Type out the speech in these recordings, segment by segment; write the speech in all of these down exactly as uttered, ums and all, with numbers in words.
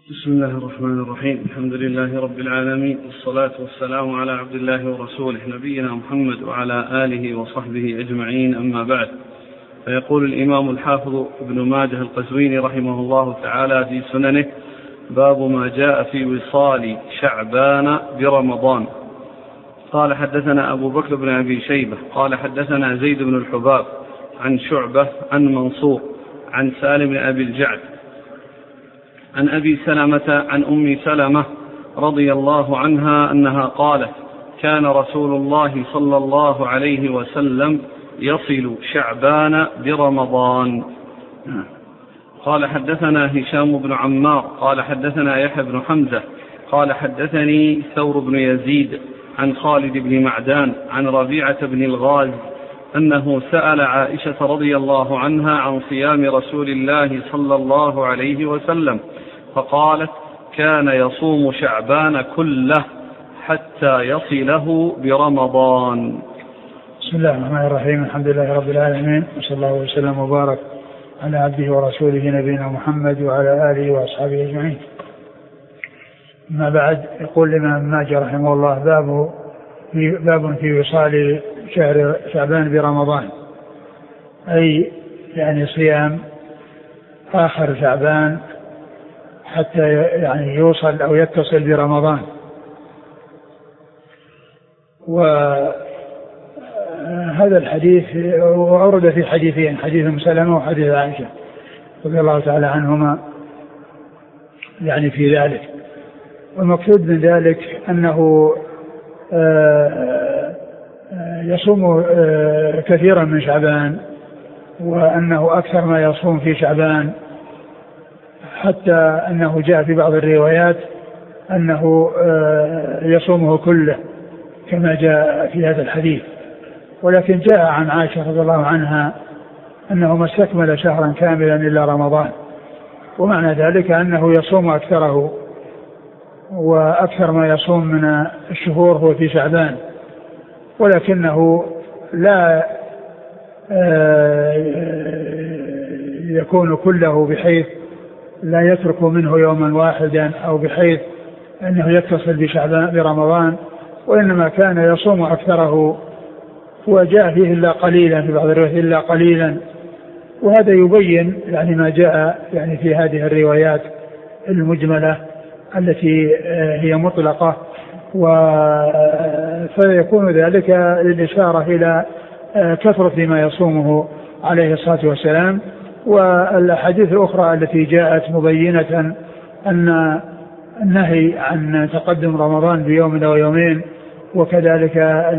بسم الله الرحمن الرحيم. الحمد لله رب العالمين، والصلاة والسلام على عبد الله ورسوله نبينا محمد وعلى آله وصحبه أجمعين، أما بعد. فيقول الإمام الحافظ ابن ماجه القزويني رحمه الله تعالى في سننه: باب ما جاء في وصال شعبان برمضان. قال: حدثنا أبو بكر بن أبي شيبة قال حدثنا زيد بن الحباب عن شعبة عن منصور عن سالم بن أبي الجعد عن أبي سلمة عن أم سلمة رضي الله عنها أنها قالت: كان رسول الله صلى الله عليه وسلم يصل شعبان برمضان. قال: حدثنا هشام بن عمار قال حدثنا يحيى بن حمزة قال حدثني ثور بن يزيد عن خالد بن معدان عن ربيعة بن الغاز أنه سأل عائشة رضي الله عنها عن صيام رسول الله صلى الله عليه وسلم، فقالت: كان يصوم شعبان كله حتى يصله برمضان. بسم الله الرحمن الرحيم. الحمد لله رب العالمين، وصلى الله وسلم وبارك على عبده ورسوله نبينا محمد وعلى آله وأصحابه أجمعين. ما بعد، يقول الإمام ماجه رحمه الله: باب في, باب في وصال شهر شعبان برمضان، أي يعني صيام آخر شعبان حتى يعني يوصل أو يتصل برمضان. وهذا الحديث أورد في حديثين، حديث أم سلمة وحديث عائشة رضي الله تعالى عنهما يعني في ذلك. والمقصود من ذلك أنه يصوم كثيرا من شعبان، وأنه أكثر ما يصوم في شعبان، حتى أنه جاء في بعض الروايات أنه يصومه كله كما جاء في هذا الحديث. ولكن جاء عن عائشة رضي الله عنها أنه ما استكمل شهرا كاملا إلا رمضان، ومعنى ذلك أنه يصوم أكثره، وأكثر ما يصوم من الشهور هو في شعبان، ولكنه لا يكون كله بحيث لا يترك منه يوما واحدا، أو بحيث أنه يتصل بشعبان برمضان، وإنما كان يصوم أكثره، وجاء فيه إلا قليلا في بعض الروايات إلا قليلا. وهذا يبين يعني ما جاء يعني في هذه الروايات المجملة التي هي مطلقة، فيكون ذلك للإشارة إلى كثرة ما يصومه عليه الصلاة والسلام. والأحاديث الأخرى التي جاءت مبينة أن النهي عن تقدم رمضان بيوم أو يومين، وكذلك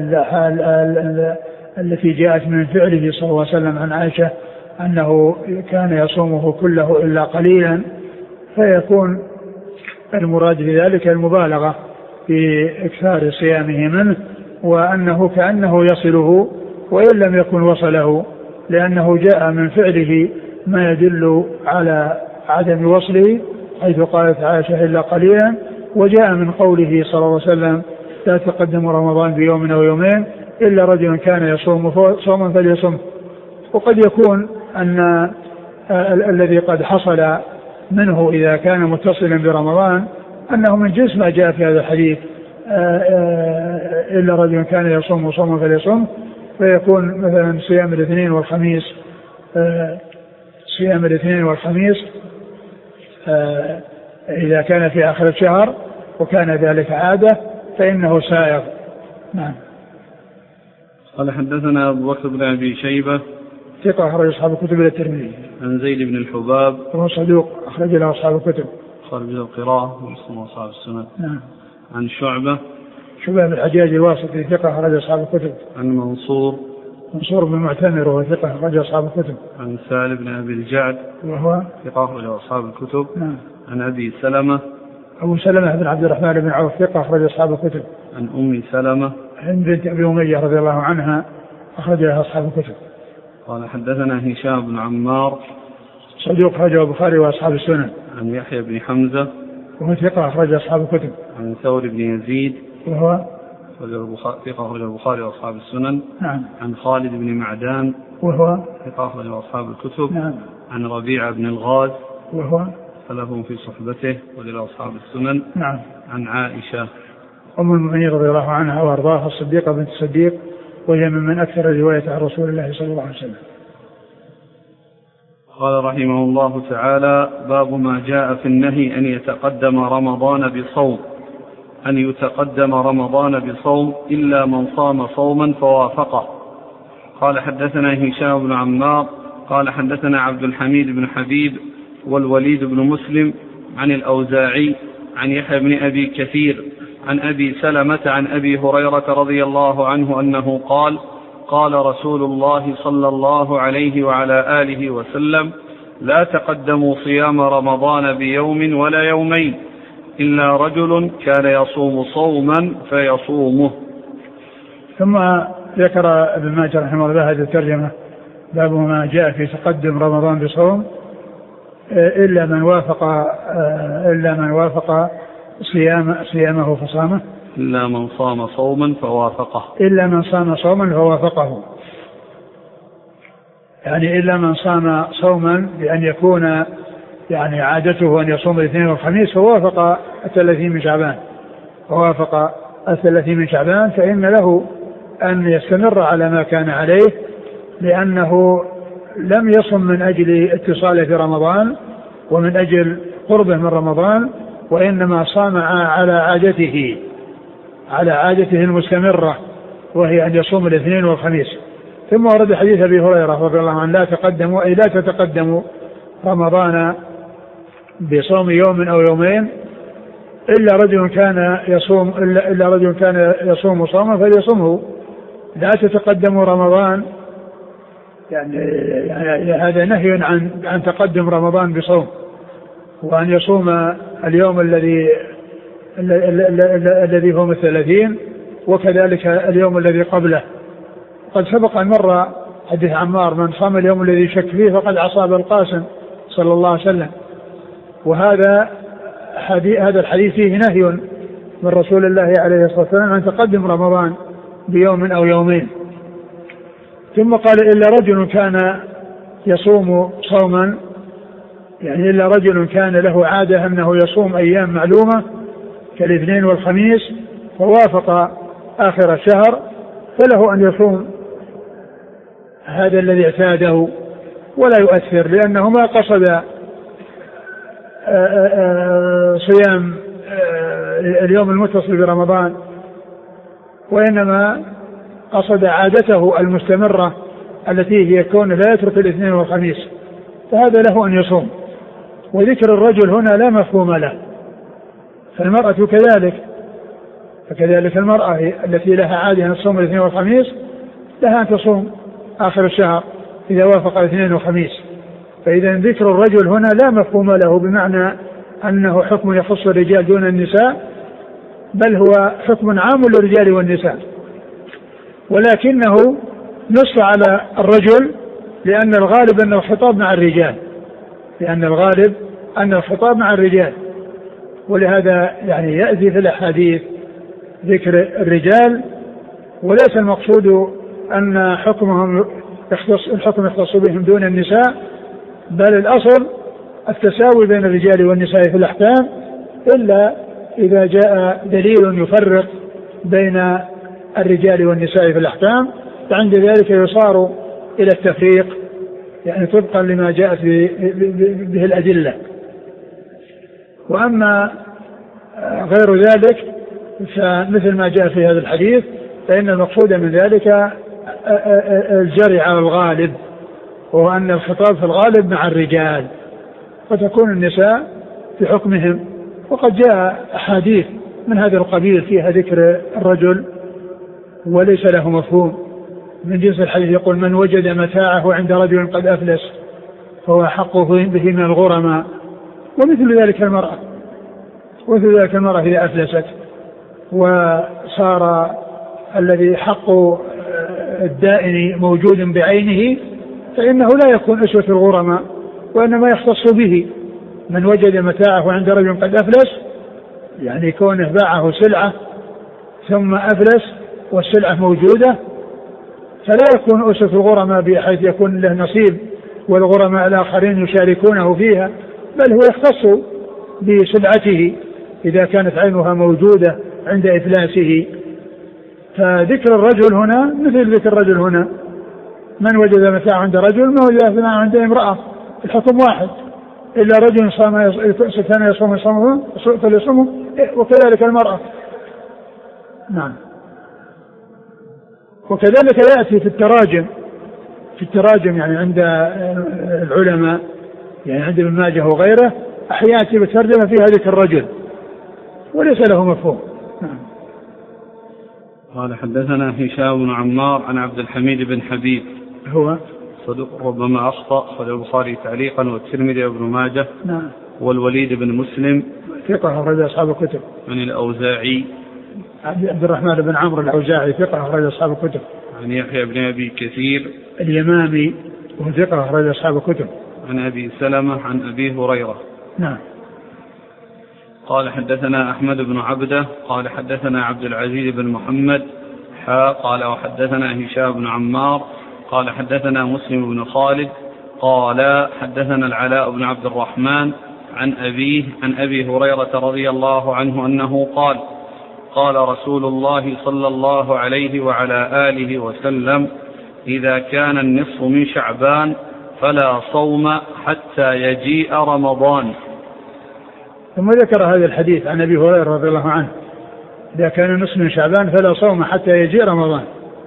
التي جاءت من فعله صلى الله عليه وسلم عن عائشة أنه كان يصومه كله إلا قليلا، فيكون المراد بذلك المبالغة في إكثار صيامه منه، وأنه كأنه يصله وإن لم يكن وصله، لأنه جاء من فعله ما يدل على عدم وصله، حيث قالت عائشة إلا قليلا، وجاء من قوله صلى الله عليه وسلم: لا تقدم رمضان بيوم أو يومين إلا رجل كان يصوم صوما فليصم. وقد يكون أن الذي قد حصل منه إذا كان متصلا برمضان أنه من جنس ما جاء في هذا الحديث: إلا رجل كان يصوم صوما فليصم، فيكون مثلا صيام الاثنين والخميس صيام الاثنين والخميس إذا كان في آخر الشهر وكان ذلك عادة فإنه سائغ. نعم. قال: حدثنا أبو بكر بن أبي شيبة ثقة أخرج أصحاب الكتب إلى الترمذي. عن زيد بن الحباب وهو صدوق أخرج له أصحاب الكتب خارج القراءة ومسلم وأصحاب السنة. نعم. عن شعبة شعبة بن الحجاج الواسطي ثقة أخرج أصحاب الكتب. عن منصور منصور بن معتمر وهو ثقة أخرج أصحاب الكتب. عن سالم بن أبي الجعد وهو ثقة أخرج أصحاب الكتب. نعم. عن أبي سلمة أبو سلمة بن عبد الرحمن بن عوف ثقة أخرج أصحاب الكتب. عن أم سلمة عن بنت أبي أمية رضي الله عنها أخرج لها أصحاب الكتب. قال: حدثنا هشام بن عمار صدوق أخرجه البخاري وأصحاب السنن. عن يحيى بن حمزة وهو ثقة أخرج أصحاب الكتب. عن ثور بن يزيد وهو ثقة أخرج البخاري وأصحاب السنن. نعم. عن خالد بن معدان وهو ثقة أخرج أصحاب الكتب. نعم. عن ربيعة بن الغاز وهو له في صحبته ولأصحاب السنن. نعم. عن عائشة أم المؤمنين رضي الله عنها وأرضاها الصديقة بنت الصديق، وهي من أكثر الرواية عن رسول الله صلى الله عليه وسلم. قال رحمه الله تعالى: باب ما جاء في النهي أن يتقدم رمضان بصوم أن يتقدم رمضان بصوم إلا من صام صوما فوافقه. قال حدثنا هشام بن عمار قال حدثنا عبد الحميد بن حبيب والوليد بن مسلم عن الأوزاعي عن يحيى بن أبي كثير عن أبي سلمة عن أبي هريرة رضي الله عنه أنه قال: قال رسول الله صلى الله عليه وعلى آله وسلم: لا تقدموا صيام رمضان بيوم ولا يومين إلا رجل كان يصوم صوما فيصومه. ثم ذكر ابن ماجه رحمه الله هذه الترجمة: باب ما جاء في تقدم رمضان بصوم إلا من وافق إلا من وافق صيام صيامه فصامه إلا من صام صوما فوافقه إلا من صام صوما فوافقه يعني إلا من صام صوما بأن يكون يعني عادته أن يصوم الاثنين والخميس فوافق الثلاثين من شعبان فوافق الثلاثين من شعبان فإن له أن يستمر على ما كان عليه، لأنه لم يصم من أجل اتصاله في رمضان ومن أجل قربه من رمضان، وإنما صام على عادته على عادته المستمرة، وهي أن يصوم الاثنين والخميس. ثم ورد حديث أبي هريرة رضي الله عنه: لا تقدموا أي لا تتقدموا رمضان بصوم يوم أو يومين إلا رجل كان يصوم إلا, إلا رجل كان يصوم صوما فليصومه. لا تتقدموا رمضان يعني, يعني هذا نهي عن عن تقدم رمضان بصوم، وأن يصوم اليوم الذي الذي هو الثلاثين وكذلك اليوم الذي قبله. قد سبق أن مر حديث عمار: من صام اليوم الذي شك فيه فقد عصى القاسم صلى الله عليه وسلم. وهذا حديث هذا الحديث فيه نهي من رسول الله عليه الصلاة والسلام عن تقدم رمضان بيوم أو يومين. ثم قال: إلا رجل كان يصوم صوما، يعني إلا رجل كان له عادة أنه يصوم أيام معلومة كالاثنين والخميس فوافق آخر الشهر فله أن يصوم هذا الذي اعتاده ولا يؤثر، لأنه ما قصد صيام اليوم المتصل برمضان، وإنما قصد عادته المستمرة التي هي كون لا يترك الاثنين والخميس، فهذا له أن يصوم. وذكر الرجل هنا لا مفهوم له، فالمرأة كذلك فكذلك المرأة التي لها عادة أن تصوم الاثنين والخميس لها أن تصوم آخر الشهر إذا وافق الاثنين والخميس. فإذا ذكر الرجل هنا لا مفهوم له بمعنى أنه حكم يخص الرجال دون النساء، بل هو حكم عام للرجال والنساء، ولكنه نص على الرجل لأن الغالب أنه خطاب مع الرجال لأن الغالب أن الخطاب مع الرجال ولهذا يعني يأتي في الأحاديث ذكر الرجال، وليس المقصود أن حكمهم يختص الحكم يختص بهم دون النساء، بل الأصل التساوي بين الرجال والنساء في الأحكام، إلا إذا جاء دليل يفرق بين الرجال والنساء في الأحكام، فعند ذلك يصار إلى التفريق يعني طبقا لما جاءت به الأدلة. وأما غير ذلك فمثل ما جاء في هذا الحديث فإن المقصود من ذلك الجري على الغالب، وهو أن الخطاب في الغالب مع الرجال فتكون النساء في حكمهم. وقد جاء أحاديث من هذا القبيل فيها ذكر الرجل وليس له مفهوم، من جنس الحديث يقول: من وجد متاعه عند رجل قد أفلس فهو حقه به من الغرماء. ومثل ذلك المرأة ومثل ذلك المرأة إذا أفلست وصار الذي حق الدائن موجود بعينه فإنه لا يكون أسوة الغرماء، وإنما يختص به. من وجد متاعه عند رجل قد أفلس يعني كونه باعه سلعة ثم أفلس والسلعة موجودة، فلا يكون أسوة الغرماء بحيث يكون له نصيب والغرماء الآخرين يشاركونه فيها، بل هو يختص بسلعته إذا كانت عينها موجودة عند إفلاسه. فذكر الرجل هنا مثل ذكر الرجل هنا، من وجد متاع عند رجل ما وجد متاع عند امرأة، الحكم واحد، إلا رجل صام كان يصوم يصومه فليصومه، وكذلك المرأة. نعم. وكذلك يأتي في التراجم في التراجم يعني عند العلماء، يعني عند ابن ماجه وغيره، أحيانا بترجمة فيها ذكر الرجل وليس له مفهوم. نعم. قال حدثنا هشام بن عمار عن عبد الحميد بن حبيب هو صدوق ربما أخطأ، أخرجه البخاري تعليقا والترمذي وابن ماجه. نعم. والوليد بن مسلم ثقة أخرج أصحاب الكتب. عن الأوزاعي عبد الرحمن بن عمرو الأوزاعي ثقة أخرج أصحاب الكتب. عن يحيى بن أبي كثير اليمامي وهو ثقة أخرج أصحاب الكتب. عن أبي سلمة عن أبي هريرة. نعم. قال حدثنا أحمد بن عبده قال حدثنا عبد العزيز بن محمد حا قال وحدثنا هشام بن عمار قال حدثنا مسلم بن خالد قال حدثنا العلاء بن عبد الرحمن عن أبيه عن أبي هريرة رضي الله عنه أنه قال قال رسول الله صلى الله عليه وعلى آله وسلم إذا كان النصف من شعبان فلا صوم حتى يجيء رمضان. ثم ذكر هذا الحديث عن أبي هريرة رضي الله عنه إذا كان النصف من شعبان فلا صوم حتى يجيء رمضان.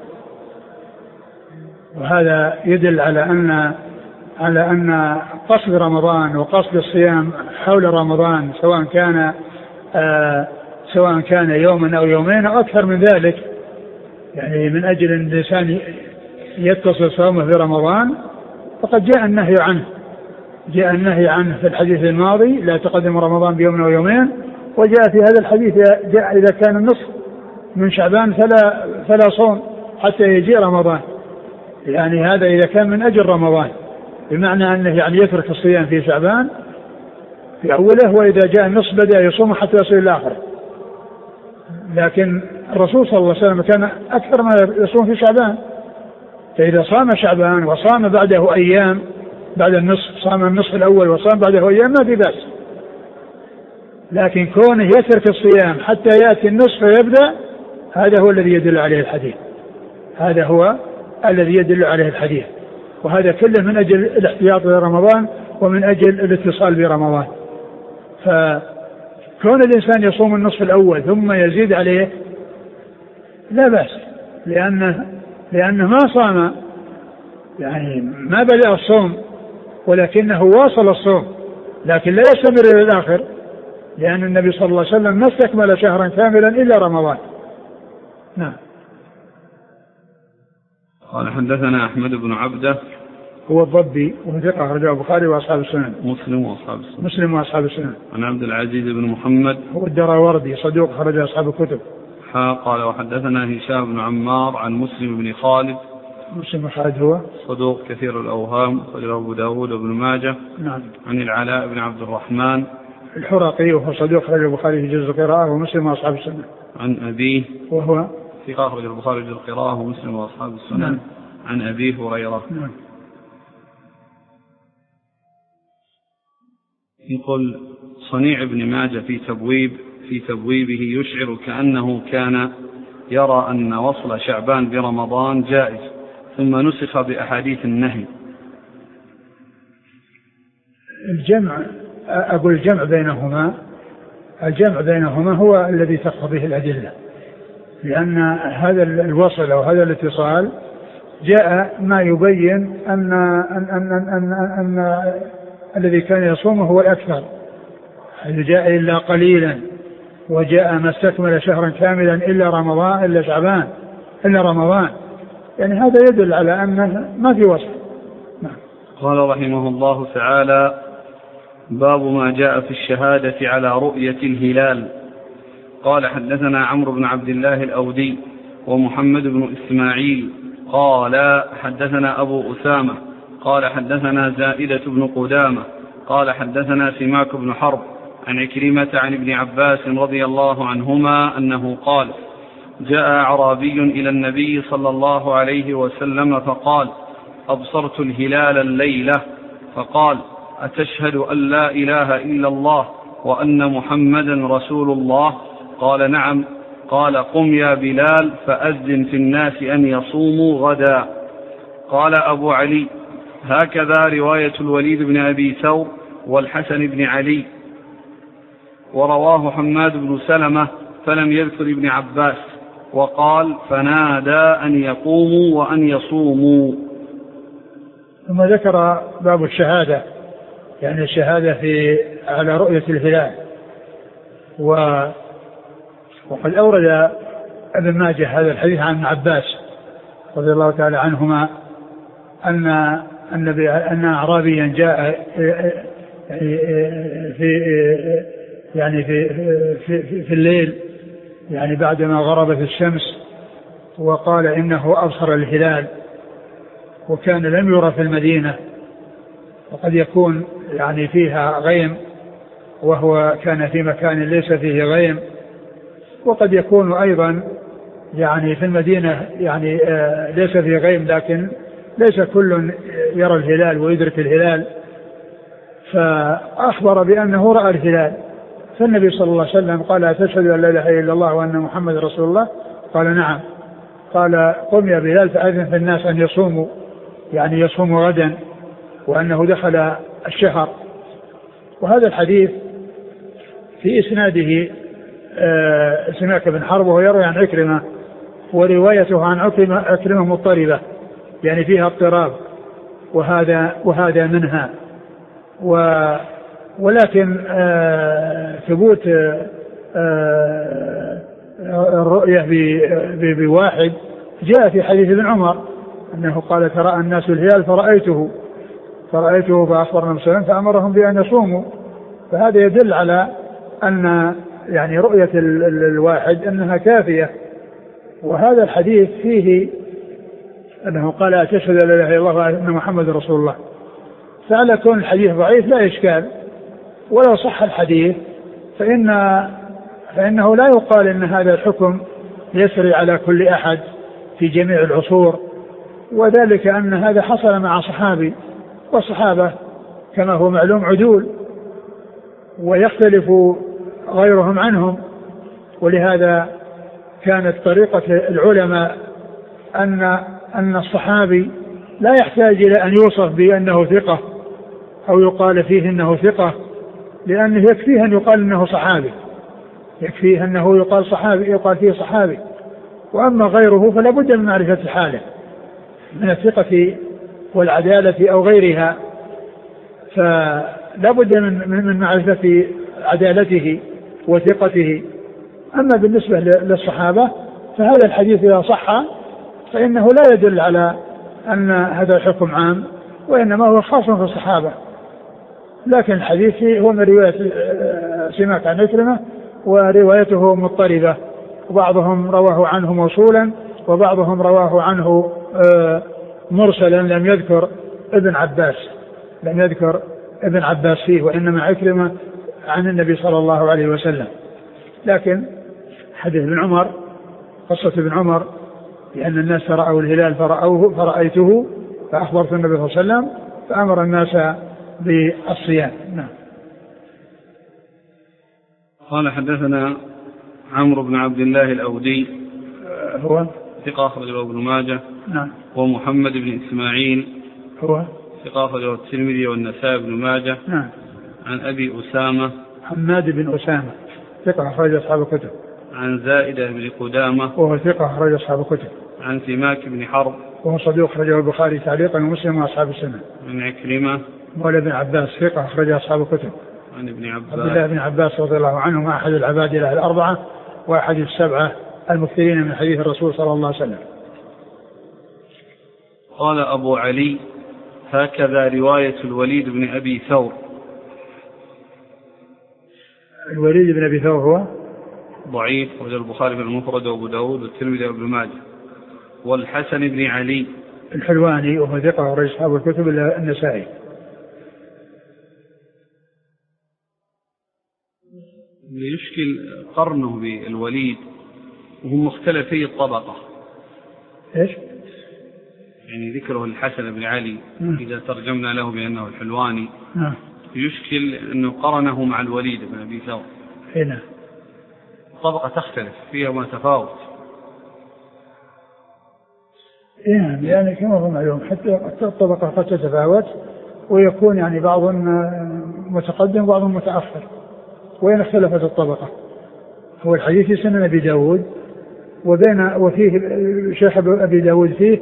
وهذا يدل على أن على أن قصد رمضان وقصد الصيام حول رمضان سواء كان آه سواء كان يوما أو يومين أو أكثر من ذلك، يعني من أجل أن الإنسان يتصل صومه في رمضان، فقد جاء النهي عنه جاء النهي عنه في الحديث الماضي لا تقدم رمضان بيوم أو يومين، وجاء في هذا الحديث جاء إذا كان النصف من شعبان فلا فلا صوم حتى يجيء رمضان، يعني هذا إذا كان من أجل رمضان، بمعنى أنه يعني يترك الصيام في شعبان في أوله، وإذا جاء النصف بدأ يصوم حتى يصل إلى آخره. لكن الرسول صلى الله عليه وسلم كان أكثر ما يصوم في شعبان، فإذا صام شعبان وصام بعده أيام بعد النصف، صام النصف الأول وصام بعده أيام ما في بأس. لكن كونه يترك الصيام حتى يأتي النصف ويبدأ، هذا هو الذي يدل عليه الحديث هذا هو الذي يدل عليه الحديث وهذا كله من أجل الاحتياط لرمضان ومن أجل الاتصال برمضان. فكون الإنسان يصوم النصف الأول ثم يزيد عليه لا بأس، لأنه, لأنه ما صام، يعني ما بدأ الصوم ولكنه واصل الصوم، لكن لا يستمر إلى الآخر، لأن النبي صلى الله عليه وسلم ما استكمل شهرا كاملا إلا رمضان. نعم. قال حدثنا أحمد بن عبده هو الضبي وثقة أخرجه البخاري وأصحاب السنن. مسلم وأصحاب السنن. مسلم وأصحاب السنن. عن عبد العزيز بن محمد هو الدراوردي صدوق أخرج أصحاب الكتب. حا قال وحدثنا هشام بن عمار عن مسلم بن خالد. مسلم بن خالد هو صدوق كثير الأوهام أخرجه أبو داود وابن ماجه. نعم. عن العلاء بن عبد الرحمن الحرقي وهو صدوق أخرج البخاري في جزء القراءة ومسلم وأصحاب السنن. عن أبيه وهو ثقة أخرج البخاري في جزء القراءة ومسلم وأصحاب السنن. نعم. عن أبي هريرة. نعم. يقول صنيع ابن ماجه في تبويب في تبويبه يشعر كأنه كان يرى أن وصل شعبان برمضان جائز ثم نسخ بأحاديث النهي. الجمع أقول الجمع بينهما الجمع بينهما هو الذي تقتضيه الأدلة، لأن هذا الوصل أو هذا الاتصال جاء ما يبين أن, أن, أن, أن, أن, أن الذي كان يصومه هو الأكثر، هل جاء إلا قليلا، وجاء ما استكمل شهرا كاملا إلا رمضان إلا شعبان إلا رمضان، يعني هذا يدل على أن ما في وصف. نعم. قال رحمه الله تعالى باب ما جاء في الشهادة على رؤية الهلال. قال حدثنا عمرو بن عبد الله الأودي ومحمد بن إسماعيل قال حدثنا أبو أسامة قال حدثنا زائدة بن قدامة قال حدثنا سماك بن حرب عن عكرمة عن ابن عباس رضي الله عنهما أنه قال جاء أعرابي إلى النبي صلى الله عليه وسلم فقال أبصرت الهلال الليلة، فقال أتشهد أن لا إله إلا الله وأن محمدا رسول الله؟ قال نعم. قال قم يا بلال فأذن في الناس أن يصوموا غدا. قال أبو علي: هكذا رواية الوليد بن أبي ثور والحسن بن علي. ورواه حماد بن سلمة فلم يذكر ابن عباس، وقال: فنادى أن يقوموا وأن يصوموا. ثم ذكر باب الشهادة، يعني الشهادة في على رؤية الهلال. و وقد أورد ابن ماجه هذا الحديث عن ابن عباس رضي الله تعالى عنهما أن النبي أن أعرابيا جاء في يعني في في في الليل، يعني بعدما غربت الشمس، وقال إنه أبصر الهلال، وكان لم يرى في المدينة، وقد يكون يعني فيها غيم وهو كان في مكان ليس فيه غيم، وقد يكون أيضا يعني في المدينة يعني ليس فيه غيم لكن ليس كل يرى الهلال ويدرك الهلال، فأخبر بأنه رأى الهلال. فالنبي صلى الله عليه وسلم قال: أتشهد أن لا إله إلا الله وأن محمد رسول الله؟ قال: نعم. قال: قم يا بلال فأذن في الناس أن يصوموا، يعني يصوموا غدا، وأنه دخل الشهر. وهذا الحديث في إسناده آه سماك بن حرب، وهو يروي عن عكرمة، وروايته عن عكرمة, عكرمة مضطربة، يعني فيها اضطراب، وهذا وهذا منها. و ولكن آه ثبوت آه الرؤية بواحد جاء في حديث ابن عمر أنه قال: ترى الناس الهلال فرأيته فرأيته فأخبرنا مسلم فأمرهم بأن يصوموا. فهذا يدل على أن يعني رؤية الواحد أنها كافية. وهذا الحديث فيه أنه قال: أتشهد أن لا إله إلا الله وأن محمد رسول الله. فعلى كون الحديث ضعيف لا إشكال، ولو صح الحديث فإن فإنه لا يقال إن هذا الحكم يسري على كل أحد في جميع العصور، وذلك أن هذا حصل مع صحابي، والصحابة كما هو معلوم عدول، ويختلف غيرهم عنهم. ولهذا كانت طريقة العلماء أن أن الصحابي لا يحتاج إلى أن يوصف بأنه ثقة أو يقال فيه أنه ثقة، لأنه يكفيه أن يقال أنه صحابي، يكفيه أنه يقال صحابي، يقال فيه صحابي. وأما غيره فلا بد من معرفة حاله من الثقة والعدالة أو غيرها، فلا بد من من معرفة عدالته وثقته. أما بالنسبة للصحابة فهذا الحديث إذا صح فإنه لا يدل على أن هذا الحكم عام، وإنما هو خاص في الصحابة. لكن الحديث هو من رواية سماك عن عكرمة، وروايته مضطربة، وبعضهم رواه عنه موصولا وبعضهم رواه عنه مرسلا، لم يذكر ابن عباس لم يذكر ابن عباس فيه، وإنما عكرمة عن النبي صلى الله عليه وسلم. لكن حديث ابن عمر، قصة ابن عمر لأن الناس رأوا الهلال فرأوه فرأيته فأخبرت النبي صلى الله عليه وسلم فأمر الناس بالصيام. نعم. قال: حدثنا عمرو بن عبد الله الأودي، هو ثقة أخرجه ابن ماجه. نعم. ومحمد بن إسماعيل، هو ثقة أخرجه الترمذي والنسائي بن ماجه. نعم. عن أبي أسامة، حماد بن أسامة، ثقة أخرج أصحاب الكتب. عن زائدة بن قدامة، وهو ثقة أخرج أصحاب الكتب. عن سماك بن حرب، وهو صدوق أخرجه البخاري تعليقا ومسلم وأصحاب السنة. عن عكرمة مولى ابن عباس، ثقة أخرج أصحاب الكتب. عن ابن عباس، عبد الله بن عباس رضي الله عنهما أحد العباد له الأربعة وأحد السبعة المكثرين من حديث الرسول صلى الله عليه وسلم. قال أبو علي: هكذا رواية الوليد بن أبي ثور. الوليد بن أبي ثور هو ضعيف، وجه البخاري في المفرد وأبو داود والترمذي وابن ماجه. والحسن بن علي الحلواني وهو ثقة أخرج أصحاب الكتب إلا النسائي. يشكل قرنه بالوليد وهم مختلفي الطبقة. إيش؟ يعني ذكره الحسن بن علي م. إذا ترجمنا له بأنه الحلواني م. يشكل أنه قرنه مع الوليد بن أبي ثور. هنا الطبقة تختلف فيها ما تفاوت. يعني, يعني كما هو معلوم حتى الطبقة قد تتفاوت ويكون يعني بعض متقدم وبعض متأخر، وين اختلفت الطبقة. هو الحديث في سنن أبي داود وبين وفيه شيخ أبي داود فيه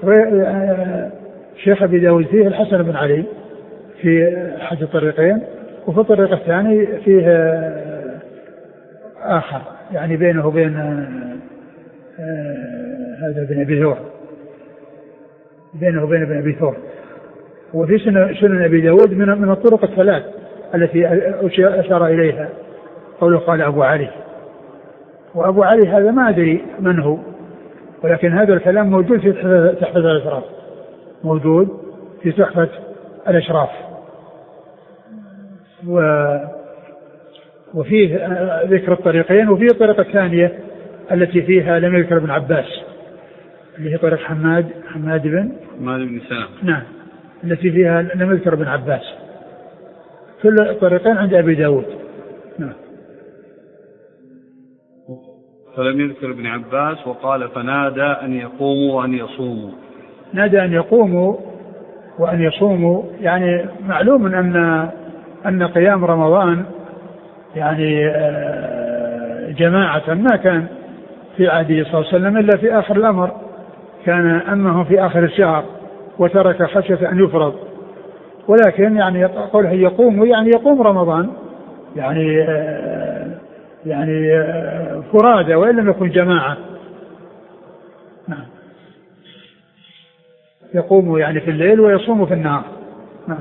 شيخ أبي داود فيه الحسن بن علي في أحد الطريقين، وفي الطريق الثاني فيه آخر يعني بينه وبين هذا بن أبي ثور بينه وبين ابن أبي ثور. وفي سنن أبي داود من من الطرق الثلاث التي أشار إليها قوله قال أبو علي. وأبو علي هذا ما أدري من هو، ولكن هذا الكلام موجود في تحفة الأشراف موجود في تحفة الأشراف و وفيه ذكر الطريقين، وفيه الطريقة الثانية التي فيها لم يذكر ابن عباس اللي هي طريق حماد حماد بن حماد بن سلام. نعم التي فيها لم يذكر ابن عباس. كل الطريقين عند أبي داود. نعم. فلم يذكر ابن عباس وقال فنادى أن يقوموا وأن يصوموا. نادى أن يقوموا وأن يصوموا يعني معلوم أن أن قيام رمضان يعني جماعة ما كان في عهده صلى الله عليه وسلم إلا في آخر الأمر، كان أمه في آخر الشهر وترك خشية أن يفرض، ولكن يعني قوله يقوم يعني يقوم رمضان يعني يعني فرادى وإن لم يكن جماعة. نعم. يقوم يعني في الليل ويصوم في النهار. نعم.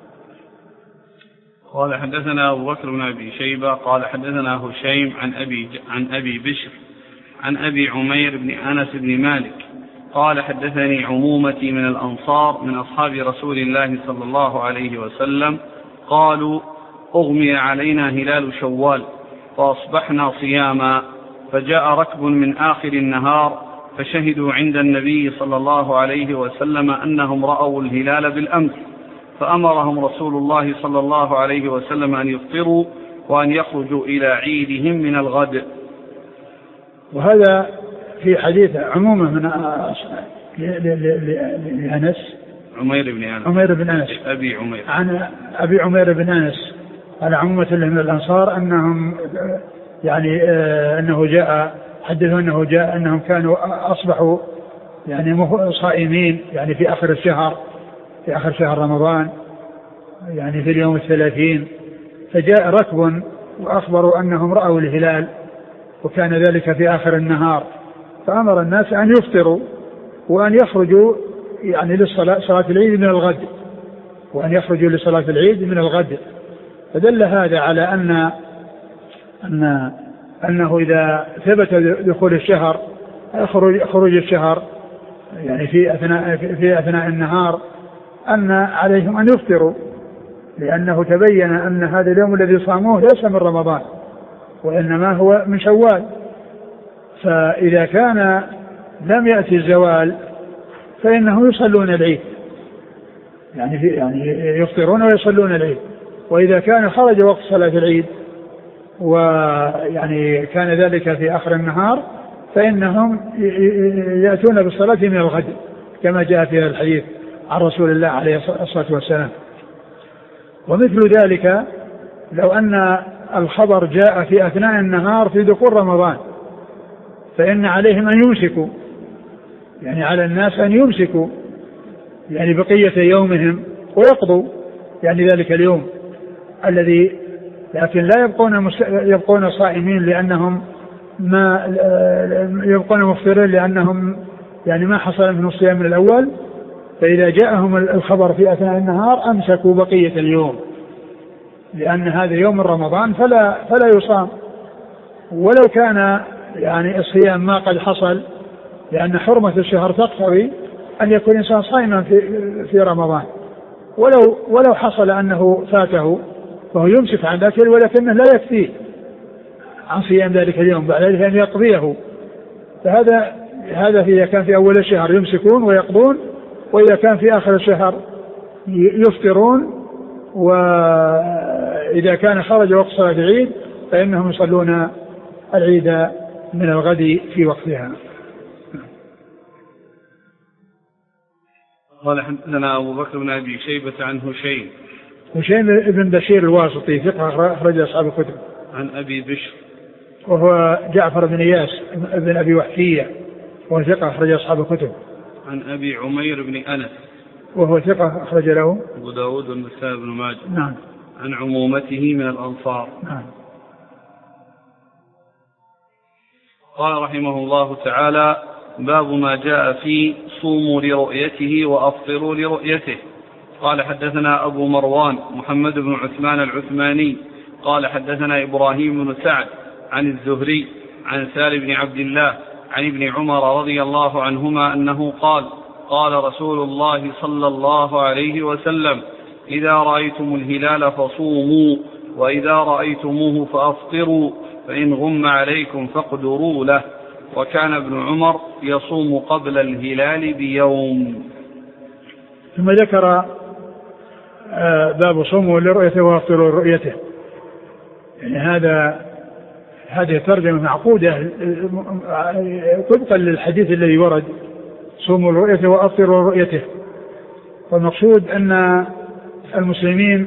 قال حدثنا أبو بكر بن أبي شيبة قال حدثنا هشيم عن أبي عن أبي بشر عن أبي عمير بن أنس بن مالك قال حدثني عمومتي من الأنصار من أصحاب رسول الله صلى الله عليه وسلم قالوا أغمي علينا هلال شوال فأصبحنا صياما، فجاء ركب من آخر النهار فشهدوا عند النبي صلى الله عليه وسلم أنهم رأوا الهلال بالأمس، فأمرهم رسول الله صلى الله عليه وسلم أن يفطروا وأن يخرجوا إلى عيدهم من الغد. وهذا في حديث عمومة من لأنس عمير بن أنس عمير بن أنس أبي عمير عن أبي عمير بن أنس على عمومة من الأنصار أنهم يعني أنه جاء حدثوا أنه جاء أنهم كانوا أصبحوا يعني صائمين يعني في آخر الشهر في آخر شهر رمضان يعني في اليوم الثلاثين، فجاء ركب وأخبروا أنهم رأوا الهلال وكان ذلك في آخر النهار، فأمر الناس أن يفطروا وأن يخرجوا يعني للصلاة صلاة العيد من الغد وأن يخرجوا لصلاة العيد من الغد. فدل هذا على أن أن أنه إذا ثبت دخول الشهر خروج خروج الشهر يعني في أثناء في أثناء النهار أن عليهم أن يفطروا، لأنه تبين أن هذا اليوم الذي صاموه ليس من رمضان وإنما هو من شوال. فإذا كان لم يأتي الزوال فإنهم يصلون العيد يعني في يعني يفطرون ويصلون العيد، وإذا كان خرج وقت صلاة العيد ويعني كان ذلك في آخر النهار فإنهم يأتون بالصلاة من الغد كما جاء في الحديث عن رسول الله عليه الصلاة والسلام. ومثل ذلك لو أن الخبر جاء في أثناء النهار في دخول رمضان فإن عليهم أن يمسكوا يعني على الناس أن يمسكوا يعني بقية يومهم ويقضوا يعني ذلك اليوم الذي، لكن لا يبقون يبقون صائمين لأنهم ما يبقون مفطرين لأنهم يعني ما حصل منهم الصيام من الأول، فإذا جاءهم الخبر في أثناء النهار أمسكوا بقية اليوم لأن هذا يوم رمضان فلا فلا يصام، ولو كان يعني الصيام ما قد حصل، لأن حرمة الشهر تقتضي أن يكون إنسان صائما في في رمضان، ولو ولو حصل أنه فاته فهو يمسك عن ذلك، ولكنه لا يكفيه عن صيام ذلك اليوم بعد ذلك أن يقضيه. فهذا هذا إذا كان في أول الشهر يمسكون ويقضون، وإذا كان في آخر الشهر يفطرون وإذا كان خرج وقت صلاة العيد فإنهم يصلون العيد من الغد في وقتها. قال حدثنا أبو بكر بن أبي شيبة عن هشيم هشيم ابن بشير الواسطي ثقة أخرج أصحاب الكتب. عن أبي بشر وهو جعفر بن إياس ابن أبي وحشية وهو ثقة أخرج أصحاب الكتب. عن أبي عمير بن أنس وهو ثقة أخرج له أبو داود والنسائي بن ماجه. نعم. عن عمومته من الأنصار. نعم. قال رحمه الله تعالى: باب ما جاء في صوموا لرؤيته وأفطروا لرؤيته. قال حدثنا أبو مروان محمد بن عثمان العثماني قال حدثنا إبراهيم بن سعد عن الزهري عن سالم بن عبد الله عن ابن عمر رضي الله عنهما أنه قال: قال رسول الله صلى الله عليه وسلم: إذا رأيتم الهلال فصوموا، وإذا رأيتموه فأفطروا، فإن غم عليكم فاقدروا له. وكان ابن عمر يصوم قبل الهلال بيوم. ثم ذكر باب صوموا لرؤيته وافطروا لرؤيته. يعني هذا هذه ترجمة معقودة طبقا للحديث الذي ورد: صوموا لرؤيته وافطروا لرؤيته. والمقصود أن المسلمين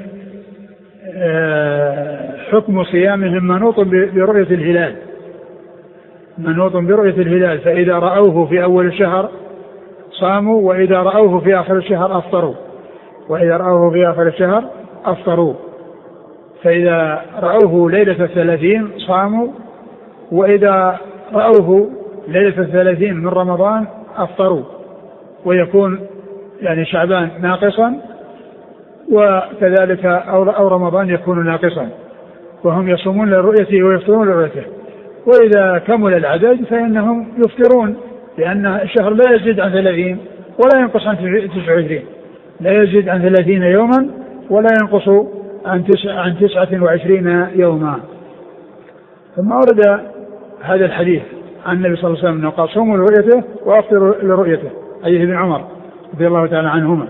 حكم صيامهم منوط برؤية الهلال، منوط برؤية الهلال، فإذا رأوه في أول الشهر صاموا، وإذا رأوه في آخر الشهر أفطروا، وإذا رأوه في آخر الشهر أفطروا. فإذا رأوه ليلة الثلاثين صاموا، وإذا رأوه ليلة الثلاثين من رمضان أفطروا، ويكون يعني شعبان ناقصا، وكذلك أو رمضان يكون ناقصا، وهم يصومون لرؤيته ويفطرون لرؤيته. وإذا كمل العدد فإنهم يفطرون، لأن الشهر لا يزيد عن ثلاثين ولا ينقص عن تسعة وعشرين، لا يزيد عن ثلاثين يوما ولا ينقص عن تسعة عن تسعة وعشرين يوما. ثم أورد هذا الحديث عن النبي صلى الله عليه وسلم أنه قال: صوموا لرؤيته وأفطروا لرؤيته، أي ابن عمر رضي الله تعالى عنهما.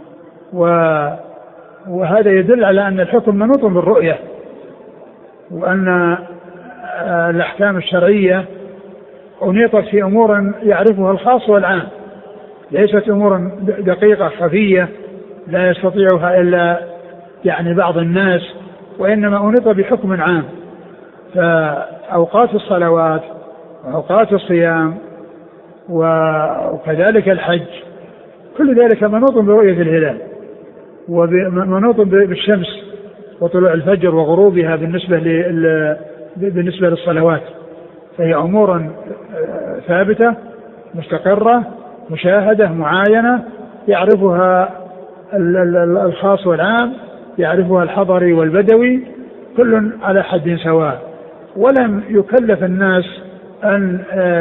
وهذا يدل على أن الحكم منوط بالرؤية، وأن الأحكام الشرعية أنيطت في أمور يعرفها الخاص والعام، ليست أمور دقيقة خفية لا يستطيعها إلا يعني بعض الناس، وإنما أنيط بحكم عام. فأوقات الصلوات وأوقات الصيام وكذلك الحج كل ذلك منوط برؤية الهلال، ومنوط بالشمس وطلوع الفجر وغروبها بالنسبة لل بالنسبة للصلوات، فهي أمور ثابتة مستقرة مشاهدة معاينة يعرفها الخاص والعام، يعرفها الحضري والبدوي، كل على حد سواء. ولم يكلف الناس أن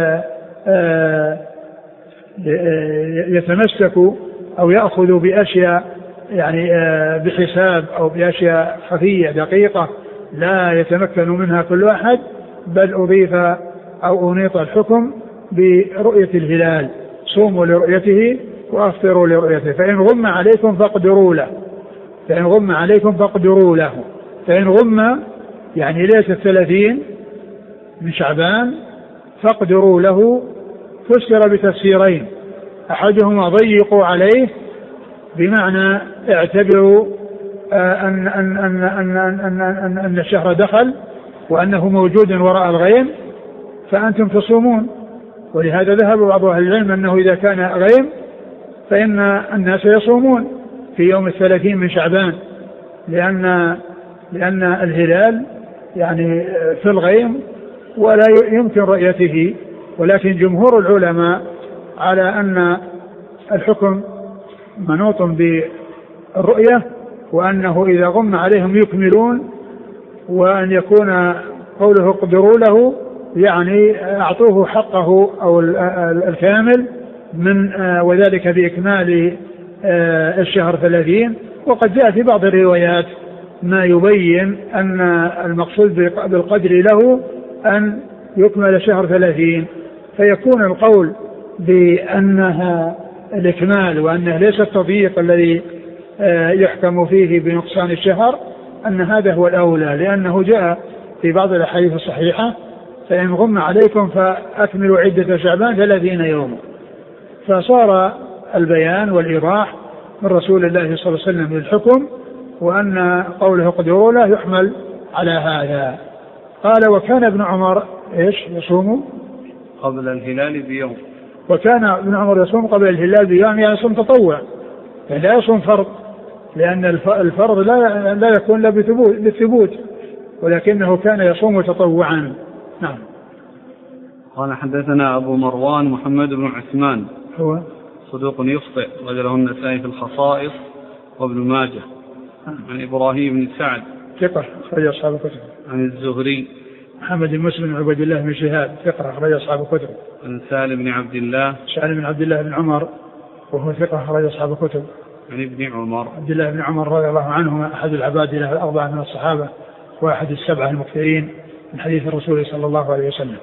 يتمسكوا أو يأخذوا بأشياء يعني بحساب أو بأشياء خفية دقيقة لا يتمكن منها كل أحد، بل أضيف أو أنيط الحكم برؤية الهلال: صوموا لرؤيته وأفطروا لرؤيته، فإن غم عليكم فاقدروا له، فإن غم عليكم فاقدروا له. فإن غم يعني ليلة الثلاثين من شعبان فاقدروا له فسر بتفسيرين: أحدهما ضيقوا عليه، بمعنى اعتبروا أن, أن, أن, أن, أن, أن, أن الشهر دخل وأنه موجود وراء الغيم فأنتم تصومون. ولهذا ذهب بعض أهل العلم أنه إذا كان غيم فإن الناس يصومون في يوم الثلاثين من شعبان، لأن, لأن الهلال يعني في الغيم ولا يمكن رؤيته. ولكن جمهور العلماء على أن الحكم منوط بالرؤية، وأنه إذا غم عليهم يكملون، وأن يكون قوله اقدروا له يعني أعطوه حقه أو الكامل من وذلك بإكمال الشهر ثلاثين. وقد جاء في بعض الروايات ما يبين أن المقصود بالقدر له أن يكمل شهر ثلاثين، فيكون القول بأنها الإكمال وأنه ليس التضييق الذي يحكم فيه بنقصان الشهر أن هذا هو الأولى، لأنه جاء في بعض الأحاديث الصحيحة فإن غم عليكم فأكملوا عدة شعبان ثلاثين يوما، فصار البيان والإيضاح من رسول الله صلى الله عليه وسلم للحكم، وأن قوله قدروا لا يحمل على هذا. قال وكان ابن عمر إيش يصوم قبل الهلال بيوم، وكان ابن عمر يصوم قبل الهلال بيوم، يعني يصوم تطوع، يعني لا يصوم فرض، لأن الفرض لا لا يكون لا بالثبوت، ولكنه كان يصوم تطوعا. نعم. قال حدثنا أبو مروان محمد بن عثمان هو صدوق يخطئ، رجله النسائي في الخصائص وابن ماجه. عن إبراهيم بن سعد ثقة أخرج أصحاب الكتب. عن الزهري محمد بن مسلم بن عبد الله بن شهاب ثقة أخرج أصحاب الكتب. عن سالم بن عبد الله سالم بن عبد الله بن عمر وهو ثقة أخرج أصحاب الكتب. عن ابن عمر عبد الله بن عمر رضي الله عنهما أحد العباد له الأربعة من الصحابة وأحد السبعة المكثرين من حديث الرسول صلى الله عليه وسلم.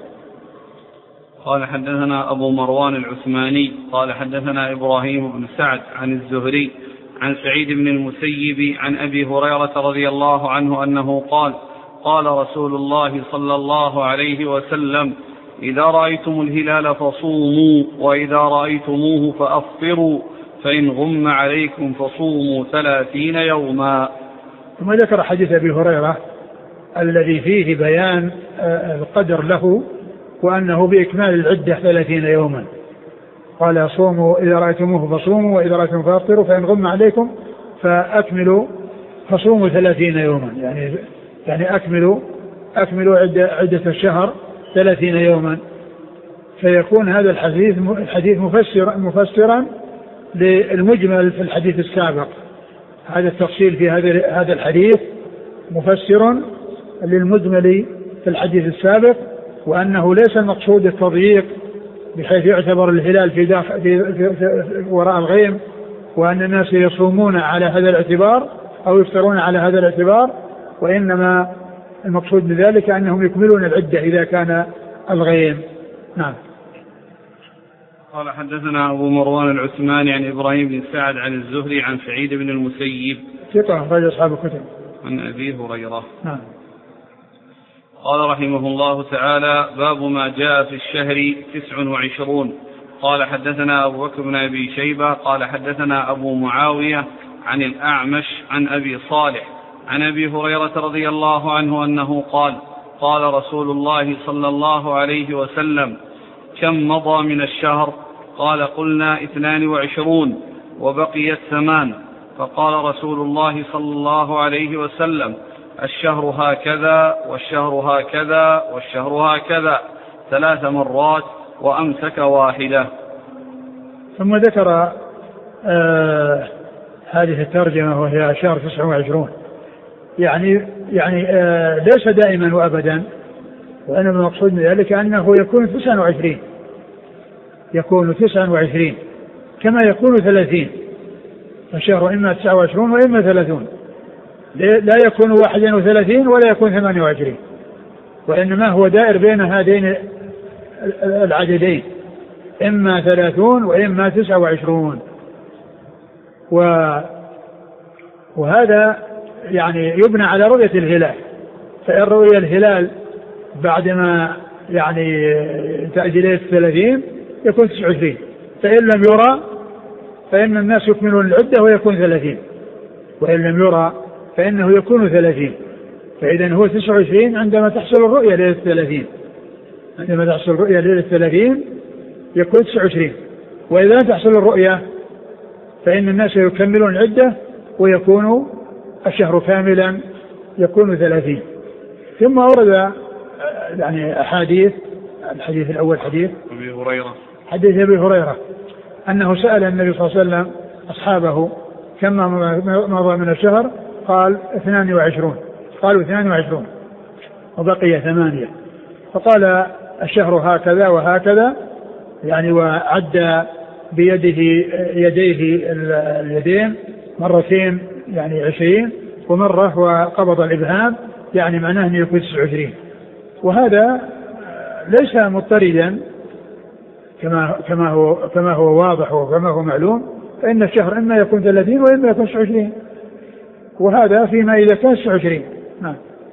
قال حدثنا أبو مروان العثماني قال حدثنا إبراهيم بن سعد عن الزهري عن سعيد بن المسيب عن أبي هريرة رضي الله عنه أنه قال قال رسول الله صلى الله عليه وسلم إذا رأيتم الهلال فصوموا وإذا رأيتموه فأفطروا فإن غم عليكم فصوموا ثلاثين يوما. ثم ذكر حديث أبي هريرة الذي فيه بيان القدر له وأنه بإكمال العدة ثلاثين يوما. قال صوموا إذا رأيتموه فصوموا وإذا رأيتم فأفطروا فإن غم عليكم فأكملوا فصوموا ثلاثين يوما، يعني يعني أكملوا أكملوا عدة, عدة الشهر ثلاثين يوما. فيكون هذا الحديث الحديث مفسر مفسرا للمجمل في الحديث السابق. هذا التفصيل في هذا هذا الحديث مفسر للمجمل في الحديث السابق، وأنه ليس المقصود التضييق بحيث يعتبر الهلال في, داخل في, في, في وراء الغيم، وأن الناس يصومون على هذا الاعتبار أو يفطرون على هذا الاعتبار، وإنما المقصود بذلك أنهم يكملون العدة إذا كان الغيم. نعم. قال حدثنا أبو مروان العثماني عن إبراهيم بن سعد عن الزهري عن سعيد بن المسيب ثقة أخرج أصحاب الكتب. عن أبي هريرة. نعم. قال رحمه الله تعالى باب ما جاء في الشهر تسع وعشرون. قال حدثنا أبو بكر بن أبي شيبة قال حدثنا أبو معاوية عن الأعمش عن أبي صالح عن أبي هريرة رضي الله عنه أنه قال قال رسول الله صلى الله عليه وسلم كم مضى من الشهر؟ قال قلنا اثنان وعشرون وبقيت ثمان. فقال رسول الله صلى الله عليه وسلم الشهر هكذا والشهر هكذا والشهر هكذا ثلاث مرات وأمسك واحدة. ثم ذكر آه هذه الترجمة وهي شهر تسع وعشرون، يعني يعني آه ليس دائما وأبدا، وأنا المقصود من ذلك أنه يكون تسع وعشرين يكون تسع وعشرين كما يكون ثلاثين، فالشهر إما تسع وعشرون وإما ثلاثون، لا يكون واحد وثلاثين ولا يكون ثمانية وعشرين، وإنما هو دائر بين هذين العددين، إما ثلاثون وإما تسع وعشرون. وهذا يعني يبنى على رؤية الهلال، فإن رؤية الهلال بعدما يعني تأجيل الثلاثين يكون تسع وعشرين، فإن لم يرى فإن الناس يكملون العدة ويكون ثلاثين، وإن لم يرى فإنه يكون ثلاثين. فإذا هو تسع وعشرين عندما تحصل الرؤية ليلة الثلاثين، عندما تحصل الرؤية ليلة الثلاثين يكون تسع وعشرين، وإذا لم تحصل الرؤية فإن الناس يكملون العدة ويكون الشهر كاملا يكون ثلاثين. ثم ورد يعني أحاديث، الحديث الأول حديث أبي هريرة حديث أبي هريرة أنه سأل النبي صلى الله عليه وسلم أصحابه كم مضى من الشهر؟ قال اثنان وعشرون، قالوا اثنان وعشرون وبقي ثمانية. فقال الشهر هكذا وهكذا، يعني وعد بيده يديه اليدين مرتين يعني عشرين، ومرة وقبض الإبهام، يعني معناه أن يكون تسع وعشرين. وهذا ليس مضطردا كما كما هو كما هو واضح وكما هو معلوم، فإن الشهر إما يكون ثلاثين وإما يكون تسعة وعشرين، وهذا فيما إذا كان تسعة وعشرين. نعم.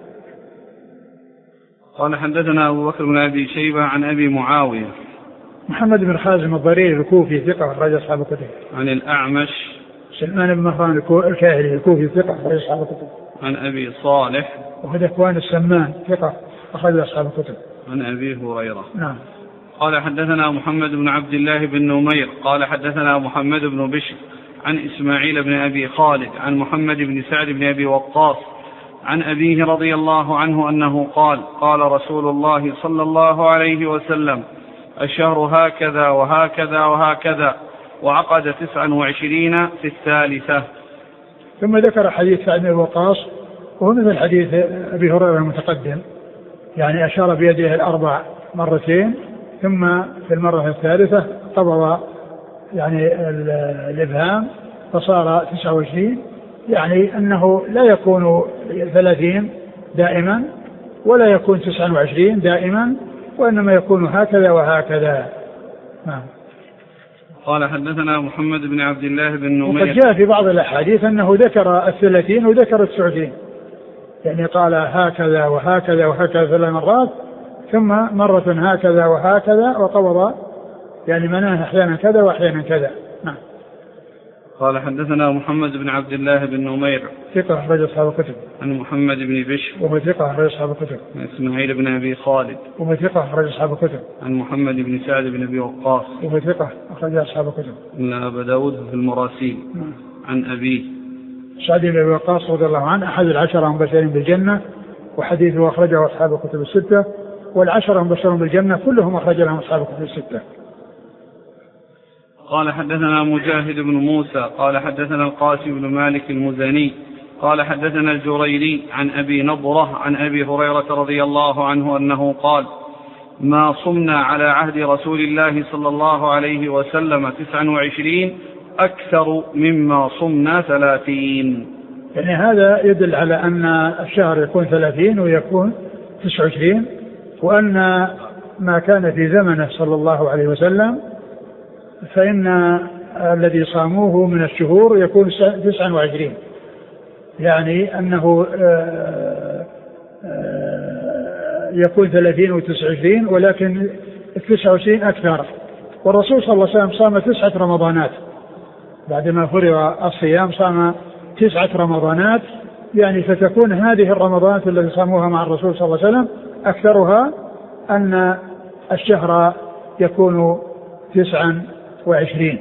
قال حدثنا أبو بكر بن أبي شيبة عن أبي معاوية محمد بن خازم الضريري الكوفي ثقة أخرج أصحاب الكتب. عن الأعمش سلمان بن مهران الكاهلي الكوفي ثقة أخرج أصحاب الكتب. عن أبي صالح وهذا إخوان السمان ثقة أخرج أصحاب الكتب. عن أبي هريرة. نعم. قال حدثنا محمد بن عبد الله بن نمير قال حدثنا محمد بن بشر عن إسماعيل بن أبي خالد عن محمد بن سعد بن أبي وقاص عن أبيه رضي الله عنه أنه قال قال رسول الله صلى الله عليه وسلم الشهر هكذا وهكذا وهكذا، وعقد تسعا وعشرين في الثالثة. ثم ذكر حديث سعد بن أبي وقاص وهو مثل حديث أبي هريرة المتقدم، يعني أشار بيده الأربع مرتين، ثم في المرة الثالثة قبض يعني الإبهام فصار تسعة وعشرين، يعني أنه لا يكون ثلاثين دائما ولا يكون تسعة وعشرين دائما، وإنما يكون هكذا وهكذا. نعم. قال حدثنا محمد بن عبد الله بن نمير. وقد جاء في بعض الأحاديث أنه ذكر الثلاثين وذكر التسعة وعشرين، يعني قال هكذا وهكذا وهكذا ثلاث مرات، ثم مرة هكذا وهكذا، وقبض يعني مناه أحيانا كذا وأحيانا كذا. نعم. قال حدثنا محمد بن عبد الله بن نمير ثقة أخرج أصحاب الكتب. عن محمد بن بشر وهو ثقة أخرج أصحاب الكتب. عن إسماعيل بن أبي خالد وهو ثقة أخرج أصحاب الكتب. عن محمد بن سعد بن أبي وقاص وهو ثقة أخرج أصحاب الكتب. إن أبا داود في المراسيل. نعم. عن أبيه سعد بن أبي وقاص رضي الله عنه أحد العشرة المبشرين بالجنة، وحديثه أخرجه أصحاب الكتب الستة، والعشرة المبشرون بالجنة كلهم أخرج لهم أصحاب الكتب الستة. قال حدثنا مجاهد بن موسى قال حدثنا القاسم بن مالك المزني قال حدثنا الجريري عن أبي نضرة عن أبي هريرة رضي الله عنه أنه قال ما صمنا على عهد رسول الله صلى الله عليه وسلم تسعا وعشرين أكثر مما صمنا ثلاثين. يعني هذا يدل على أن الشهر يكون ثلاثين ويكون تسعة وعشرين، وأن ما كان في زمنه صلى الله عليه وسلم فإن الذي صاموه من الشهور يكون تسعا وعشرين، يعني أنه يكون ثلاثين وتسعة وعشرين، ولكن التسعة وعشرين أكثر. والرسول صلى الله عليه وسلم صام تسعة رمضانات بعدما فرغ الصيام، صام تسعة رمضانات، يعني فتكون هذه الرمضانات التي صاموها مع الرسول صلى الله عليه وسلم أكثرها أن الشهر يكون تسعا وعشرين.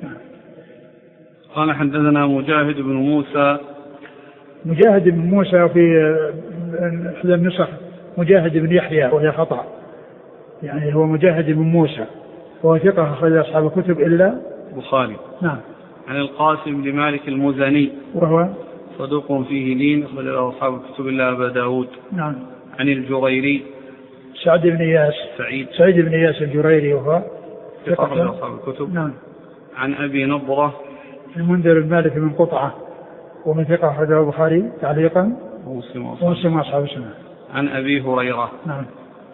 قال حدثنا مجاهد بن موسى مجاهد بن موسى في إحدى النسخ مجاهد بن يحيى وهي خطأ، يعني هو مجاهد بن موسى وهو ثقة أخرج أصحاب الكتب إلا البخاري. نعم. عن القاسم بن مالك المزني وهو صدوق فيه لين أخرج له أصحاب الكتب إلا أبا داود. نعم. عن الجريري سعد بن إياس سعيد سعيد بن إياس الجريري وهو ثقة أخرج أصحاب الكتب. نعم. عن أبي نضرة المنذر المالك من قطعة ومن ثقة أخرجه البخاري تعليقا ومسلم وأصحاب السنة. عن أبي هريرة. نعم.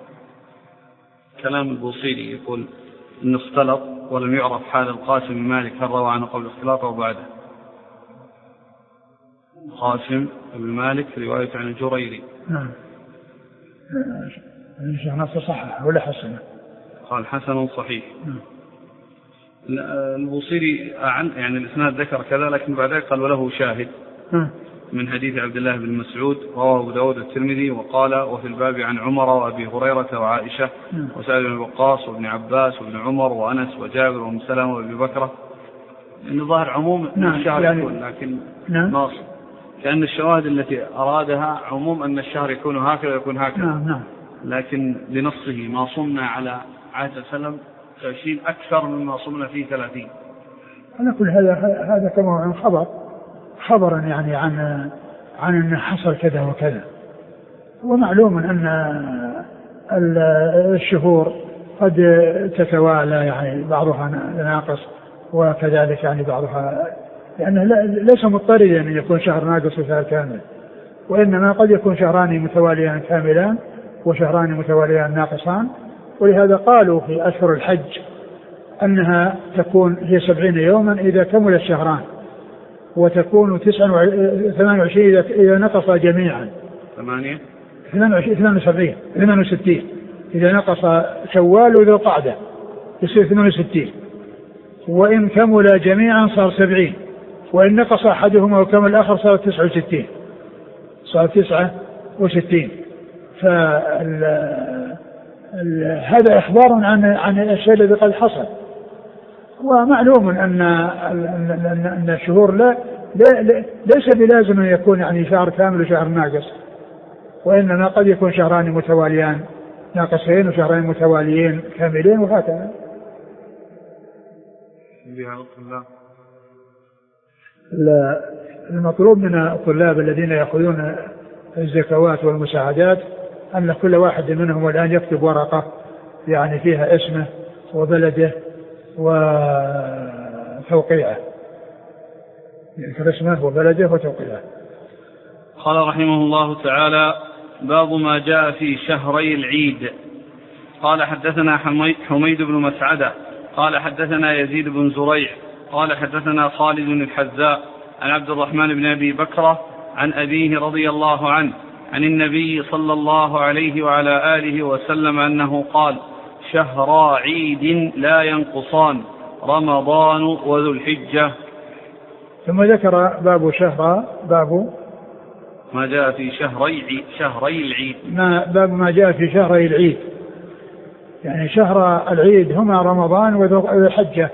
كلام البوصيري يقول إنه اختلط ولم يعرف حال القاسم بن مالك هل روى عنه قبل الاختلاط أو بعده. قاسم بن مالك رواية عن الجريري. نعم. الشيخ ناصر صحح ولا حسن؟ قال حسن صحيح. نعم. البوصيري أعن يعني الإسناد ذكر كذا، لكن بعد ذلك قال وله شاهد نعم. من حديث عبد الله بن مسعود رواه أبو داود الترمذي وقال وفي الباب عن عمر وأبي هريرة وعائشة نعم. وسعد بن وقاص وابن عباس وابن عمر وأنس وجابر وأم سلمة وأبي بكرة، إنه ظاهر عموم نعم. الشهر يعني يكون، لكن نعم. ناص كأن الشواهد التي أرادها عموم أن الشهر يكون هكذا ويكون هكذا. نعم. نعم. لكن بنصه ما صمنا على عهد وسلم عشرين أكثر مما صمنا فيه ثلاثين. أنا كل هذا هذا كما عن خبر خبرا يعني عن عن أن حصل كذا وكذا، ومعلوم أن الشهور قد تتوالى يعني بعضها ناقص وكذلك يعني بعضها، لأنه ليس مضطردا أن يكون شهر ناقص وشهر كامل، وإنما قد يكون شهران متواليان كاملان وشهران متواليان ناقصان. ولهذا قالوا في أشهر الحج أنها تكون هي سبعين يوما إذا كمل الشهران، وتكون ثمان وعشرين إذا نقص جميعا. ثمانية ثمان وسبعين ثمان وستين إذا نقص شوال وذو القعدة يصير ثمان وستين، وإن كمل جميعا صار سبعين، وإن نقص أحدهما وكمل الآخر صار تسعة وستين صار تسعة وستين. فهذا إخبار عن عن الشيء الذي قد حصل. ومعلوم أن أن الشهور لا ليس بلازم أن يكون يعني شهر كامل وشهر ناقص، وإنما قد يكون شهران متواليان ناقصين وشهرين متواليين كاملين وهكذا. المطلوب من الطلاب الذين يأخذون الزكوات والمساعدات أن كل واحد منهم الآن يكتب ورقة يعني فيها اسمه وبلده وتوقيعه، يذكر اسمه وبلده وتوقيعه. قال رحمه الله تعالى: باب ما جاء في شهري العيد. قال حدثنا حميد بن مسعدة قال حدثنا يزيد بن زريع قال حدثنا خالد الحذاء عن عبد الرحمن بن أبي بكرة عن أبيه رضي الله عنه عن النبي صلى الله عليه وعلى آله وسلم أنه قال: شهرا عيد لا ينقصان، رمضان وذو الحجة. ثم ذكر باب شهر باب ما جاء في شهري شهري العيد. ما باب ما جاء في شهري العيد، يعني شهر العيد هما رمضان وذو الحجة.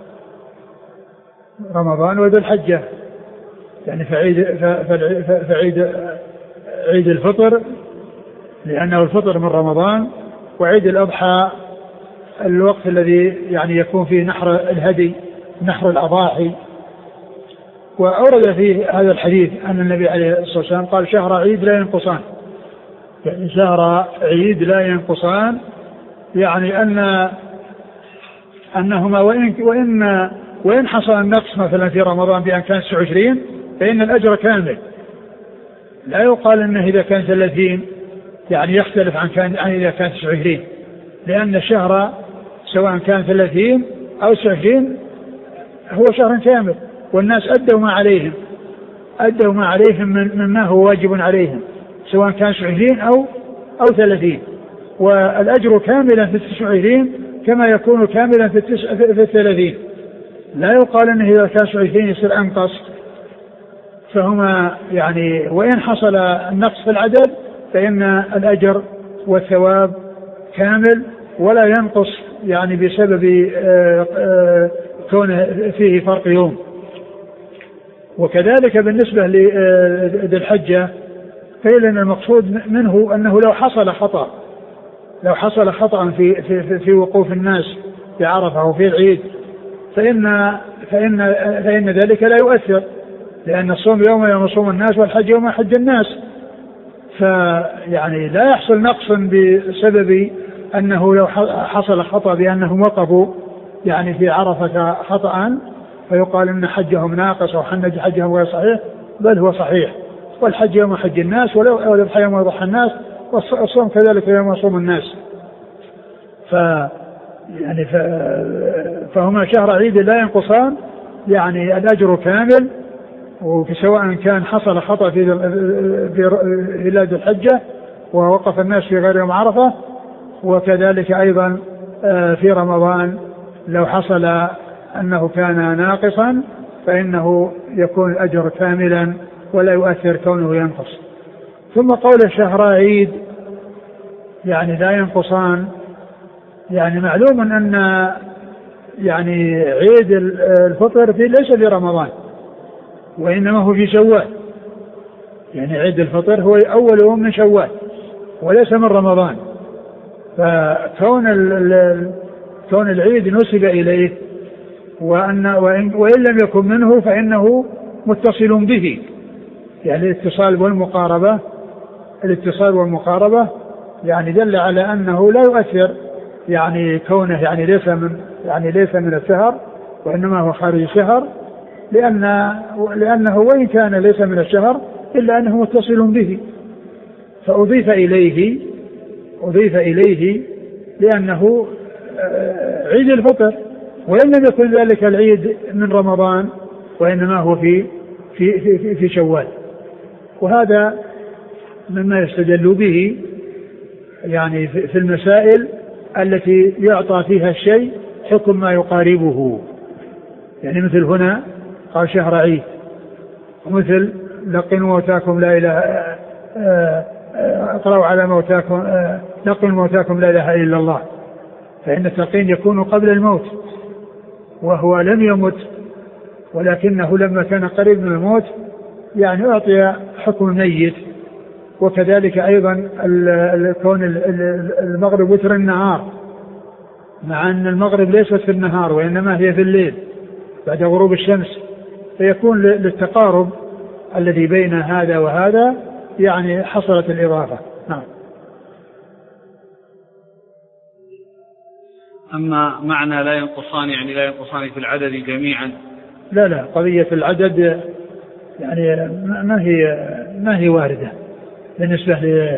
رمضان وذو الحجة يعني فعيد فعيد عيد الفطر لأنه الفطر من رمضان، وعيد الأضحى الوقت الذي يعني يكون فيه نحر الهدي نحر الأضاحي. وأورد في هذا الحديث أن النبي عليه الصلاة والسلام قال: شهر عيد لا ينقصان، يعني شهر عيد لا ينقصان، يعني أن أنهما وإن وإن وإن حصل النقص مثلا في رمضان بأن كان تسعة وعشرين فإن الأجر كامل. لا يقال أنه إذا كان ثلاثين يعني يختلف عن كان عن إذا كان تسعة وعشرين، لأن الشهر سواء كان ثلاثين أو تسعة وعشرين هو شهر كامل، والناس أدوا ما عليهم أدوا ما عليهم من مما هو واجب عليهم سواء كان تسعة وعشرين أو أو ثلاثين، والأجر كاملا في التسعة وعشرين كما يكون كاملا في التسع في الثلاثين. لا يقال أنه إذا كان تسعة وعشرين يصير أنقص، فهما يعني وإن حصل النقص في العدد فإن الأجر والثواب كامل ولا ينقص يعني بسبب كونه فيه فرق يوم. وكذلك بالنسبة لذي الحجة قيل أن المقصود منه أنه لو حصل خطأ لو حصل خطأ في, في, في وقوف الناس في عرفة وفي العيد فإن, فإن, فإن ذلك لا يؤثر، لأن الصوم يوم يوم صوم الناس والحج يوم حج الناس. فيعني لا يحصل نقص بسبب أنه لو حصل خطأ بأنهم وقفوا يعني في عرفة خطأ فيقال أن حجهم ناقص أو حج حجهم غير صحيح، بل هو صحيح، والحج يوم حج الناس ولو الضحى يوم يضحى الناس، والصوم كذلك يوم يصوم الناس. ف يعني ف... فهما شهر عيد لا ينقصان، يعني الأجر كامل، وسواء كان حصل خطأ في في ذي الحجة ووقف الناس في غير يوم عرفة، وكذلك أيضا في رمضان لو حصل أنه كان ناقصا فإنه يكون الأجر كاملا ولا يؤثر كونه ينقص. ثم قول شهر عيد يعني لا ينقصان، يعني معلوم أن يعني عيد الفطر في ليس في رمضان وإنما هو في شوال، يعني عيد الفطر هو أول يوم من شوال وليس من رمضان. فكون كون العيد نسب إليه وأن وإن, وإن لم يكن منه فإنه متصل به، يعني الاتصال والمقاربة الاتصال والمقاربة يعني دل على أنه لا يؤثر يعني كونه يعني ليس من يعني ليس من الشهر وإنما هو خارج الشهر، لأن لأنه وإن كان ليس من الشهر إلا أنه متصل به، فأضيف إليه أضيف إليه لأنه عيد الفطر وإن لم يكن ذلك العيد من رمضان وإنما هو في في في, في شوال. وهذا مما يستدل به يعني في المسائل التي يعطى فيها الشيء حكم ما يقاربه، يعني مثل هنا قال شهر عيد، ومثل لقنوا موتاكم لا إله اقرأوا على موتاكم لقنوا موتاكم لا إله إلا الله، فإن التلقين يكون قبل الموت وهو لم يمت، ولكنه لما كان قريب من الموت يعني أعطي حكم الميت. وكذلك أيضا كون المغرب وتر النهار، مع أن المغرب ليست في النهار وإنما هي في الليل بعد غروب الشمس، فيكون للتقارب الذي بين هذا وهذا يعني حصلت الإضافة. نعم. أما معنى لا ينقصان يعني لا ينقصان في العدد جميعا؟ لا لا، قضية العدد يعني ما هي ما هي واردة بالنسبة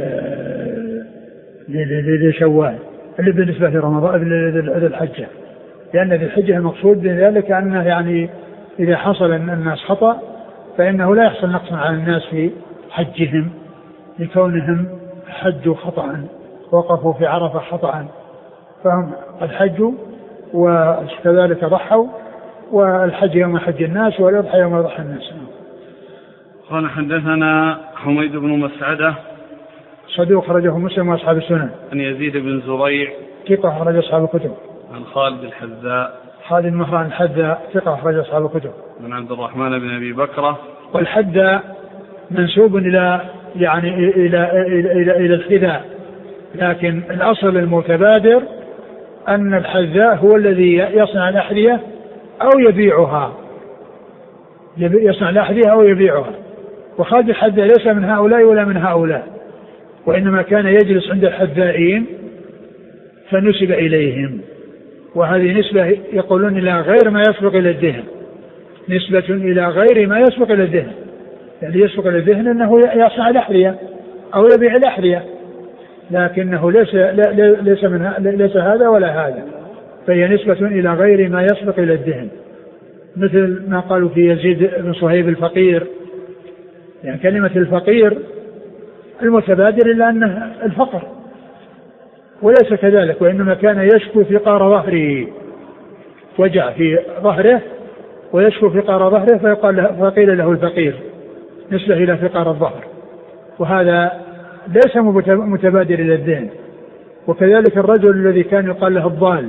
لشوال اللي بالنسبة لرمضان للحجة، لأن ذي الحجة المقصود بذلك أنه يعني إذا حصل أن الناس خطأ فإنه لا يحصل نقص على الناس في حجهم لكونهم حجوا خطأ وقفوا في عرفة خطأ، فهم قد حجوا وكذلك ضحوا، والحج يوم حج الناس والأضحى يوم يضحى الناس. قال حدثنا حميد بن مسعدة صدوق خرجه مسلم وأصحاب السنن. عن يزيد بن زريع ثقة خرج أصحاب الكتب. عن خالد الحذاء خالد بن مهران الحذاء ثقة خرج أصحاب الكتب. عن عبد الرحمن بن أبي بكرة. والحذاء منسوب إلى يعني إلى إلى إلى, إلى الحذاء، لكن الأصل المتبادر أن الحذاء هو الذي يصنع الأحذية أو يبيعها، يصنع الأحذية أو يبيعها. وخالد الحذاء ليس من هؤلاء ولا من هؤلاء، وإنما كان يجلس عند الحذائين فنسب إليهم، وهذه نسبة يقولون إلى غير ما يسبق إلى الذهن، نسبة إلى غير ما يسبق إلى الذهن، يعني يسبق إلى الذهن أنه يصنع الأحذية أو يبيع الأحذية، لكنه ليس ليس من ليس هذا ولا هذا، فهي نسبة إلى غير ما يسبق إلى الذهن، مثل ما قالوا في يزيد بن صهيب الفقير، يعني كلمة الفقير المتبادر إلا أنه الفقر، وليس كذلك، وإنما كان يشكو فقار ظهره، وجع في ظهره ويشكو فقار ظهره فيقال له فقيل له الفقير، نسبة إلى فقار الظهر، وهذا ليس متبادر إلى الذهن. وكذلك الرجل الذي كان يقال له الضال،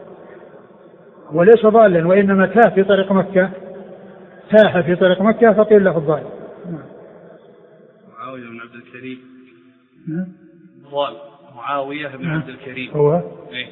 وليس ضالا وإنما تاه في طريق مكة، تاه في طريق مكة فقيل له الضال. معاوية بن عبد الكريم. ضال معاوية بن عبد الكريم هو إيه؟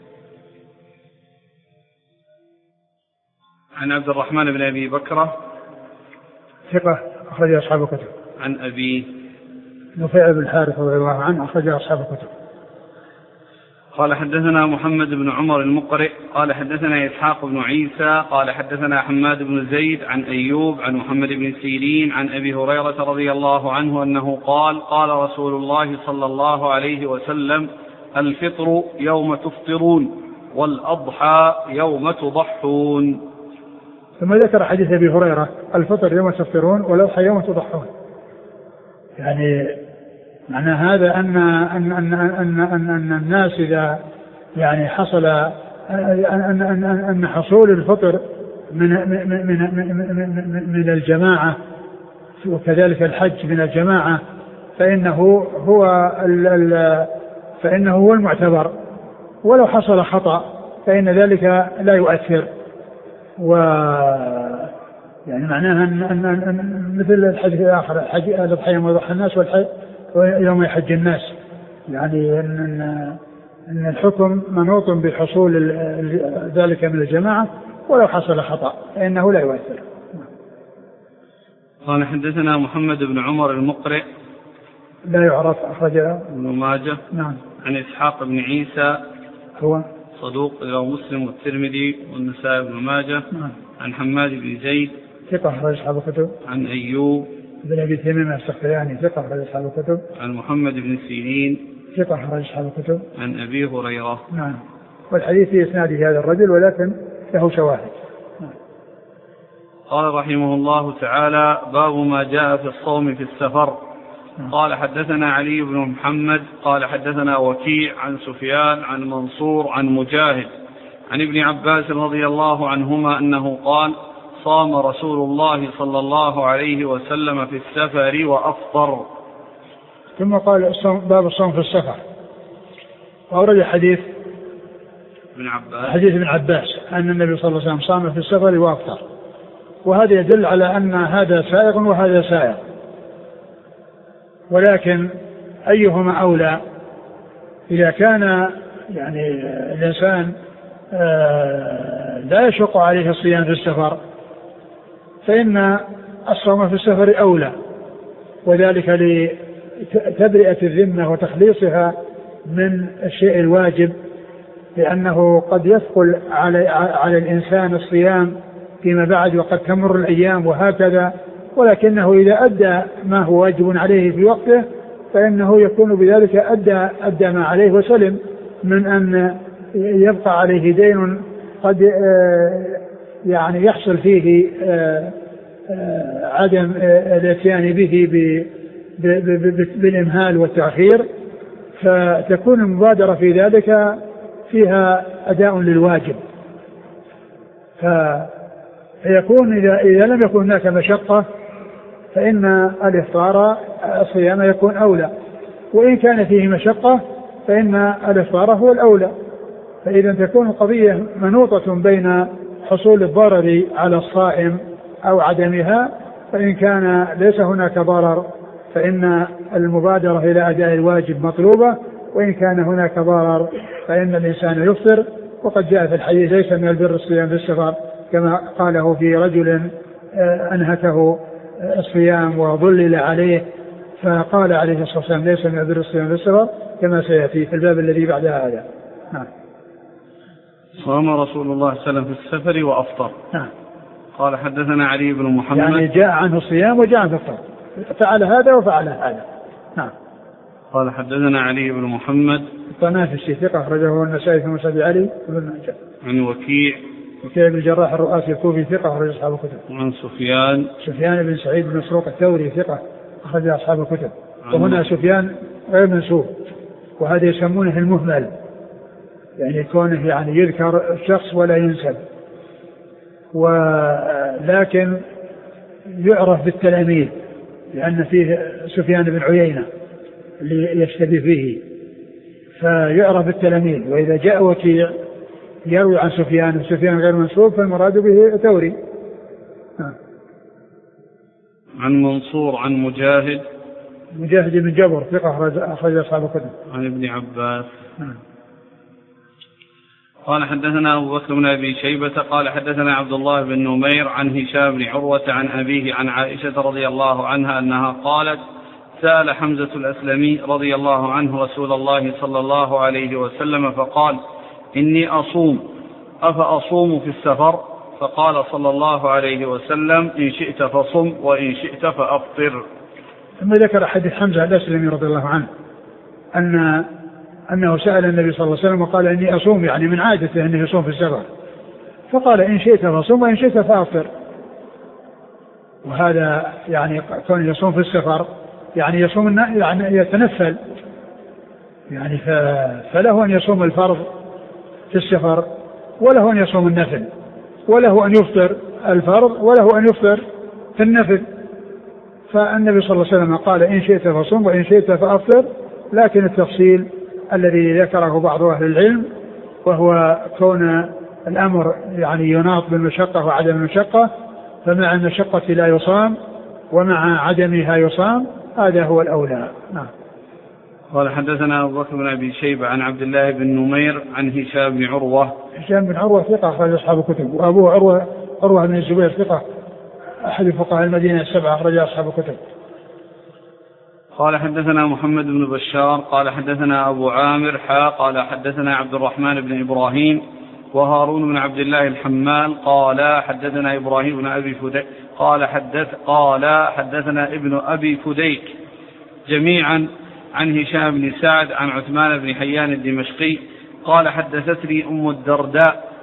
عن عبد الرحمن بن أبي بكرة ثقة أخرج أصحاب الكتب. عن أبي نفيع بن الحارث رضي الله عنه أخرج أصحاب الكتب. قال حدثنا محمد بن عمر المقرئ قال حدثنا إسحاق بن عيسى قال حدثنا حماد بن زيد عن أيوب عن محمد بن سيرين عن أبي هريرة رضي الله عنه أنه قال قال رسول الله صلى الله عليه وسلم الفطر يوم تفطرون والأضحى يوم تضحون. ثم ذكر حديث أبي هريرة الفطر يوم تفطرون والأضحى يوم تضحون، يعني معنى هذا أن أن أن أن أن, أن الناس إذا يعني حصل أن أن أن حصول الفطر من من من من, من الجماعة وكذلك الحج من الجماعة فإنه هو ال فإنه هو المعتبر، ولو حصل خطأ فإن ذلك لا يؤثر. و يعني معناها أن, أن, أن مثل الحديث الآخر الحج الأضحى يوم يضحى الناس والحج يوم يحج الناس، يعني أن, أن الحكم منوط بحصول ذلك من الجماعة ولو حصل خطأ فإنه لا يؤثر. قال حدثنا محمد بن عمر المقرئ لا يعرف أخرجه ابن ماجه. نعم. عن إسحاق بن عيسى هو صدوق له مسلم والترمذي والنسائي بن ماجه. نعم. عن حماد بن زيد ثقة أخرج أصحاب الكتب. عن أيوب بن أبي تميم السختياني ثقة أخرج أصحاب الكتب. عن محمد بن سيرين ثقة أخرج أصحاب الكتب. عن أبي هريرة. نعم. والحديث في إسناده هذا الرجل ولكن له شواهد. قال رحمه الله تعالى: باب ما جاء في الصوم في السفر. قال حدثنا علي بن محمد قال حدثنا وكيع عن سفيان عن منصور عن مجاهد عن ابن عباس رضي الله عنهما أنه قال: صام رسول الله صلى الله عليه وسلم في السفر وأفطر. ثم قال الصوم باب الصوم في السفر، وأورد حديث ابن عباس حديث ابن عباس أن النبي صلى الله عليه وسلم صام في السفر وأفطر، وهذا يدل على أن هذا سائغ وهذا سائغ، ولكن أيهما أولى؟ إذا كان يعني الإنسان لا يشق عليه الصيام في السفر فإن الصوم في السفر أولى، وذلك لتبرئة الذمة وتخليصها من الشيء الواجب، لأنه قد يثقل على, على الإنسان الصيام فيما بعد وقد تمر الأيام وهكذا، ولكنه إذا أدى ما هو واجب عليه في وقته فإنه يكون بذلك أدى, أدى ما عليه وسلم من أن يبقى عليه دين قد يعني يحصل فيه عدم الاتيان به بالإمهال والتأخير، فتكون المبادرة في ذلك فيها أداء للواجب، فيكون إذا, إذا لم يكن هناك مشقة فإن الإفطار الصيام يكون أولى، وإن كان فيه مشقة فإن الإفطار هو الأولى. فإذا تكون القضية منوطة بين حصول الضرر على الصائم أو عدمها، فإن كان ليس هناك ضرر فإن المبادرة إلى أداء الواجب مطلوبة، وإن كان هناك ضرر فإن الإنسان يفطر. وقد جاء في الحديث: ليس من البر الصيام في السفر، كما قاله في رجل أنهكه الصيام وظلل عليه، فقال عليه الصلاة والسلام: ليس من البر الصيام في السفر، كما سيأتي في الباب الذي بعد هذا. نعم. صام رسول الله صلى الله عليه وسلم في السفر وأفطر. نعم. قال حدثنا علي بن محمد، يعني جاء عنه الصيام وجاء عنه الفطر، فعل هذا وفعل هذا. نعم. قال حدثنا علي بن محمد الطنافسي ثقة أخرجه النسائي في مسند علي بن ماجه. عن وكيع وكيع بن الجراح الرؤاسي الكوفي ثقة أخرج أصحاب الكتب. عن سفيان سفيان بن سعيد بن مسروق الثوري ثقة أخرج أصحاب الكتب. وهنا سفيان غير منسوب، وهذا يسمونه المهمل، يعني كونه يعني يذكر الشخص ولا ينسب، ولكن يعرف بالتلاميذ لأن فيه سفيان بن عيينة اللي يشتبه فيه، فيعرف بالتلاميذ. وإذا جاء وكيع يروي عن سفيان وسفيان غير منسوب فالمراد به ثوري. عن منصور عن مجاهد مجاهد بن جبر ثقة أخرج أصحاب الكتب. عن ابن عباس. قال حدثنا أبو بكر بن أبي شيبة قال حدثنا عبد الله بن نمير عن هشام بن عروة عن أبيه عن عائشة رضي الله عنها أنها قالت: سأل حمزة الأسلمي رضي الله عنه رسول الله صلى الله عليه وسلم فقال: إني أصوم أفأصوم في السفر؟ فقال صلى الله عليه وسلم: إن شئت فصم وإن شئت فأفطر. ثم ذكر حديث حمزة الأسلمي رضي الله عنه أن أنه سأل النبي صلى الله عليه وسلم وقال: إني أصوم، يعني من عادته أنه يصوم في السفر، فقال: إن شئت فصم وإن شئت فأفطر. وهذا يعني كون يصوم في السفر يعني يصوم يعني يتنفل، يعني فله أن يصوم الفرض في السفر وله أن يصوم النفل، وله أن يفطر الفرض وله أن يفطر في النفل. فالنبي صلى الله عليه وسلم قال: إن شئت فصم وإن شئت فأفطر، لكن التفصيل الذي ذكره بعض أهل العلم وهو كون الأمر يعني يناط بالمشقة وعدم المشقة، فمع المشقة لا يصام ومع عدمها يصام، هذا هو الأولى. نعم. قال حدثنا أبو بكر بن أبي شيبة عن عبد الله بن نمير عن هشام بن عروة. هشام بن عروة ثقة أخرج أصحاب الكتب، وأبوه عروة عروة بن الزبير ثقة أحد فقهاء المدينة السبعة أخرج أصحاب الكتب. قال حدثنا محمد بن بشار قال حدثنا أبو عامر حا قال حدثنا عبد الرحمن بن إبراهيم وهارون بن عبد الله الحمال قال حدثنا إبراهيم بن أبي فديك قال حدث قال حدثنا ابن أبي فديك جميعا عن هشام بن سعد عن عثمان بن حيان الدمشقي قال حدثتني أم الدرداء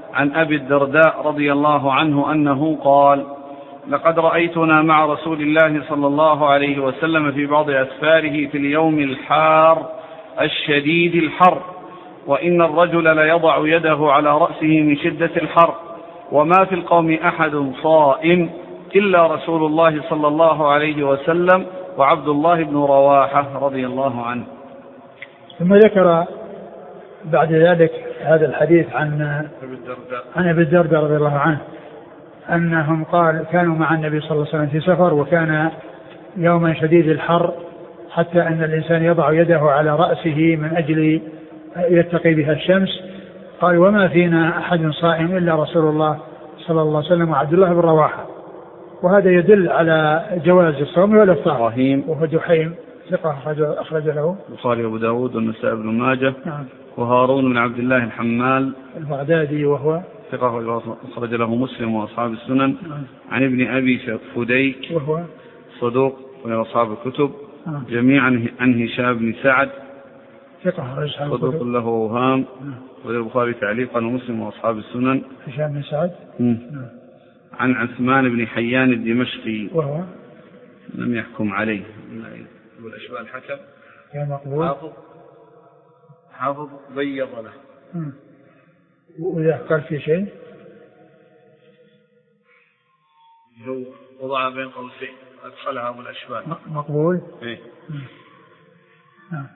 عن أبي الدرداء رضي الله عنه أنه قال: لقد رأيتنا مع رسول الله صلى الله عليه وسلم في بعض أسفاره في اليوم الحار الشديد الحر، وإن الرجل ليضع يده على رأسه من شدة الحر، وما في القوم أحد صائم إلا رسول الله صلى الله عليه وسلم وعبد الله بن رواحة رضي الله عنه. ثم ذكر بعد ذلك هذا الحديث عن عن أبي الدرداء رضي الله عنه أنهم قال كانوا مع النبي صلى الله عليه وسلم في سفر، وكان يوما شديد الحر حتى أن الإنسان يضع يده على رأسه من أجل يتقي بها الشمس. قال: وما فينا أحد صائم إلا رسول الله صلى الله عليه وسلم وعبد الله بن رواحة. وهذا يدل على جواز الصوم والإفطار. وهو دحيم ثقة أخرج له البخاري وأبو داود والنسائي بن ماجه. نعم. وهارون بن عبد الله الحمال البغدادي وهو ثقة أخرج له مسلم وأصحاب السنن. نعم. عن ابن أبي فديك وهو صدوق وأصحاب الكتب. نعم. جميعا عن هشام بن سعد ثقة صدوق له أوهام. نعم. والبخاري تعليقا ومسلم وأصحاب السنن. هشام بن سعد. نعم. عن عثمان بن حيان الدمشقي وهو لم يحكم عليه والأشباه الحكم كان مقبول حافظ حافظ بيض له. وإذا قال في شيء هو وضع بين قوسين أدخلها أبو الأشباه مقبول. إيه؟ نعم.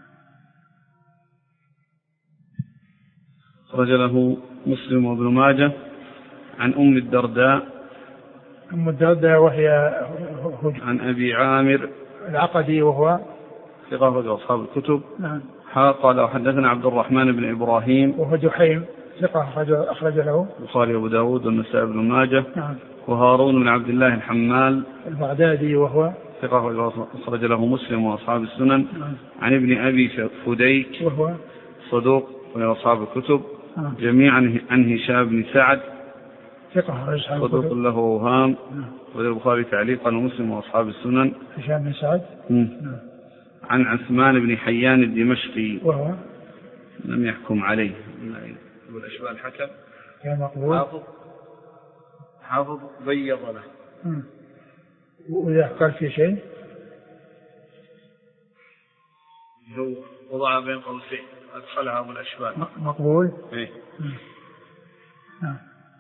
خرج له مسلم وابن ماجه. عن أم الدرداء أم الدرداء وهي عن أبي عامر العقدي وهو ثقة أصحاب الكتب. نعم. قال: وحدثنا عبد الرحمن بن إبراهيم وهو دحيم ثقة أخرج له البخاري وأبو داود والنسائي بن ماجه. نعم. وهارون بن عبد الله الحمال البغدادي وهو ثقة أخرج له مسلم وأصحاب السنن. نعم. عن ابن أبي فديك وهو صدوق وأصحاب الكتب. نعم. جميعا عن هشام بن سعد ثقة صدوق له أوهام. والبخاري تعليقا ومسلم وأصحاب السنن. هشام بن سعد. نعم. عن عثمان بن حيان الدمشقي وهو لم يحكم عليه والأشباه الحكم كان مقبول. حافظ حافظ بيض له. وإذا قال في شيء هو وضع بين قوسين أدخلها أبو الأشباه مقبول. إيه؟ نعم.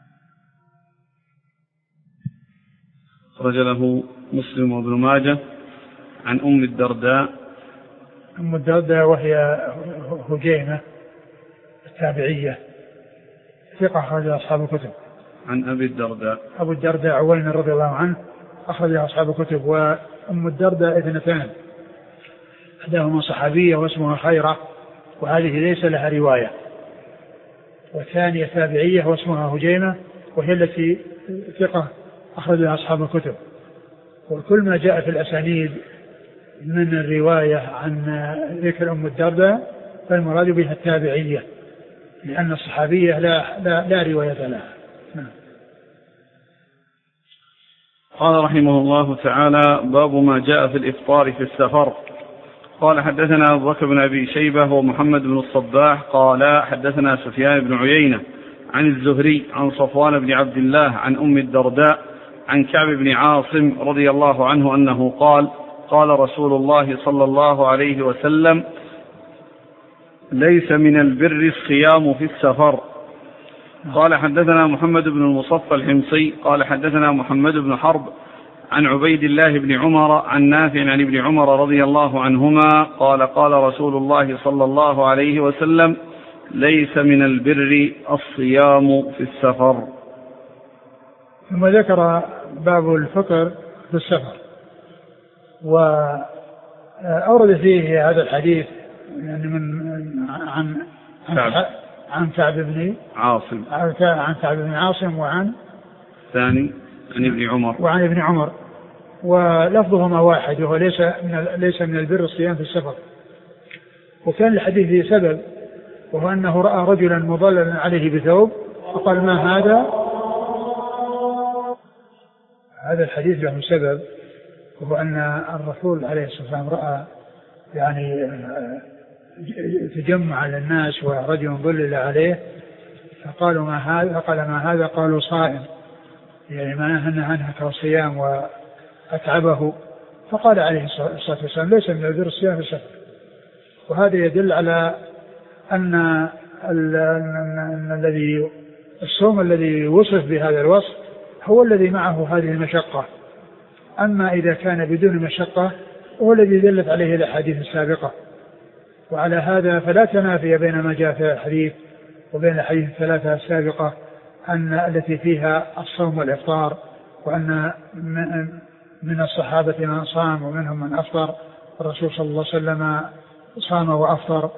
خرج له مسلم وابن ماجه. عن أم الدرداء أم الدرداء وهي هجيمة التابعية ثقة أخرج أصحاب الكتب. عن أبي الدرداء أبو الدرداء عويمر رضي الله عنه أخرج أصحاب الكتب. وأم الدرداء اثنتان، إحداهما صحابية واسمها خيرة وهذه ليس لها رواية، والثانية تابعية واسمها هجيمة وهي التي ثقة أخرج أصحاب الكتب. وكل ما جاء في الأسانيد من الرواية عن ذكر أم الدرداء فالمراد بها التابعية، لأن الصحابية لا, لا, لا رواية لها. قال رحمه الله تعالى: باب ما جاء في الإفطار في السفر. قال: حدثنا أبو بكر بن أبي شيبة ومحمد بن الصباح قال: حدثنا سفيان بن عيينة عن الزهري عن صفوان بن عبد الله عن أم الدرداء عن كعب بن عاصم رضي الله عنه أنه قال: قال رسول الله صلى الله عليه وسلم: ليس من البر الصيام في السفر. قال: حدثنا محمد بن المصفى الحمصي قال: حدثنا محمد بن حرب عن عبيد الله بن عمر عن نافع عن ابن عمر رضي الله عنهما قال: قال رسول الله صلى الله عليه وسلم: ليس من البر الصيام في السفر. ثم ذكر باب الفطر في السفر، وأورد فيه هذا الحديث يعني من عن عن عن كعب بن عاصم عن كعب بن عاصم وعن ثاني عن ابن عمر وعن ابن عمر، ولفظهما واحد وهو ليس من ليس من البر الصيام في السفر. وكان الحديث فيه سبب، وهو أنه رأى رجلا مظللا عليه بثوب فقال: ما هذا؟ هذا الحديث له سبب، وهو أن الرسول عليه الصلاة والسلام رأى يعني تجمع على الناس ورجل ظلل عليه فقالوا ما هذا؟ قال ما هذا؟ قالوا صائم، يعني معناه أنها أنهك الصيام وأتعبه. فقال عليه الصلاة والسلام ليس من البر الصيام في السفر. وهذا يدل على أن الذي الصوم الذي وصف بهذا الوصف هو الذي معه هذه المشقة. أما إذا كان بدون مشقة هو الذي دلت عليه الأحاديث السابقة. وعلى هذا فلا تنافي بين ما جاء في الحديث وبين الحديث الثلاثة السابقة أن التي فيها الصوم والإفطار، وأن من الصحابة من صام ومنهم من أفطر، الرسول صلى الله عليه وسلم صام وأفطر،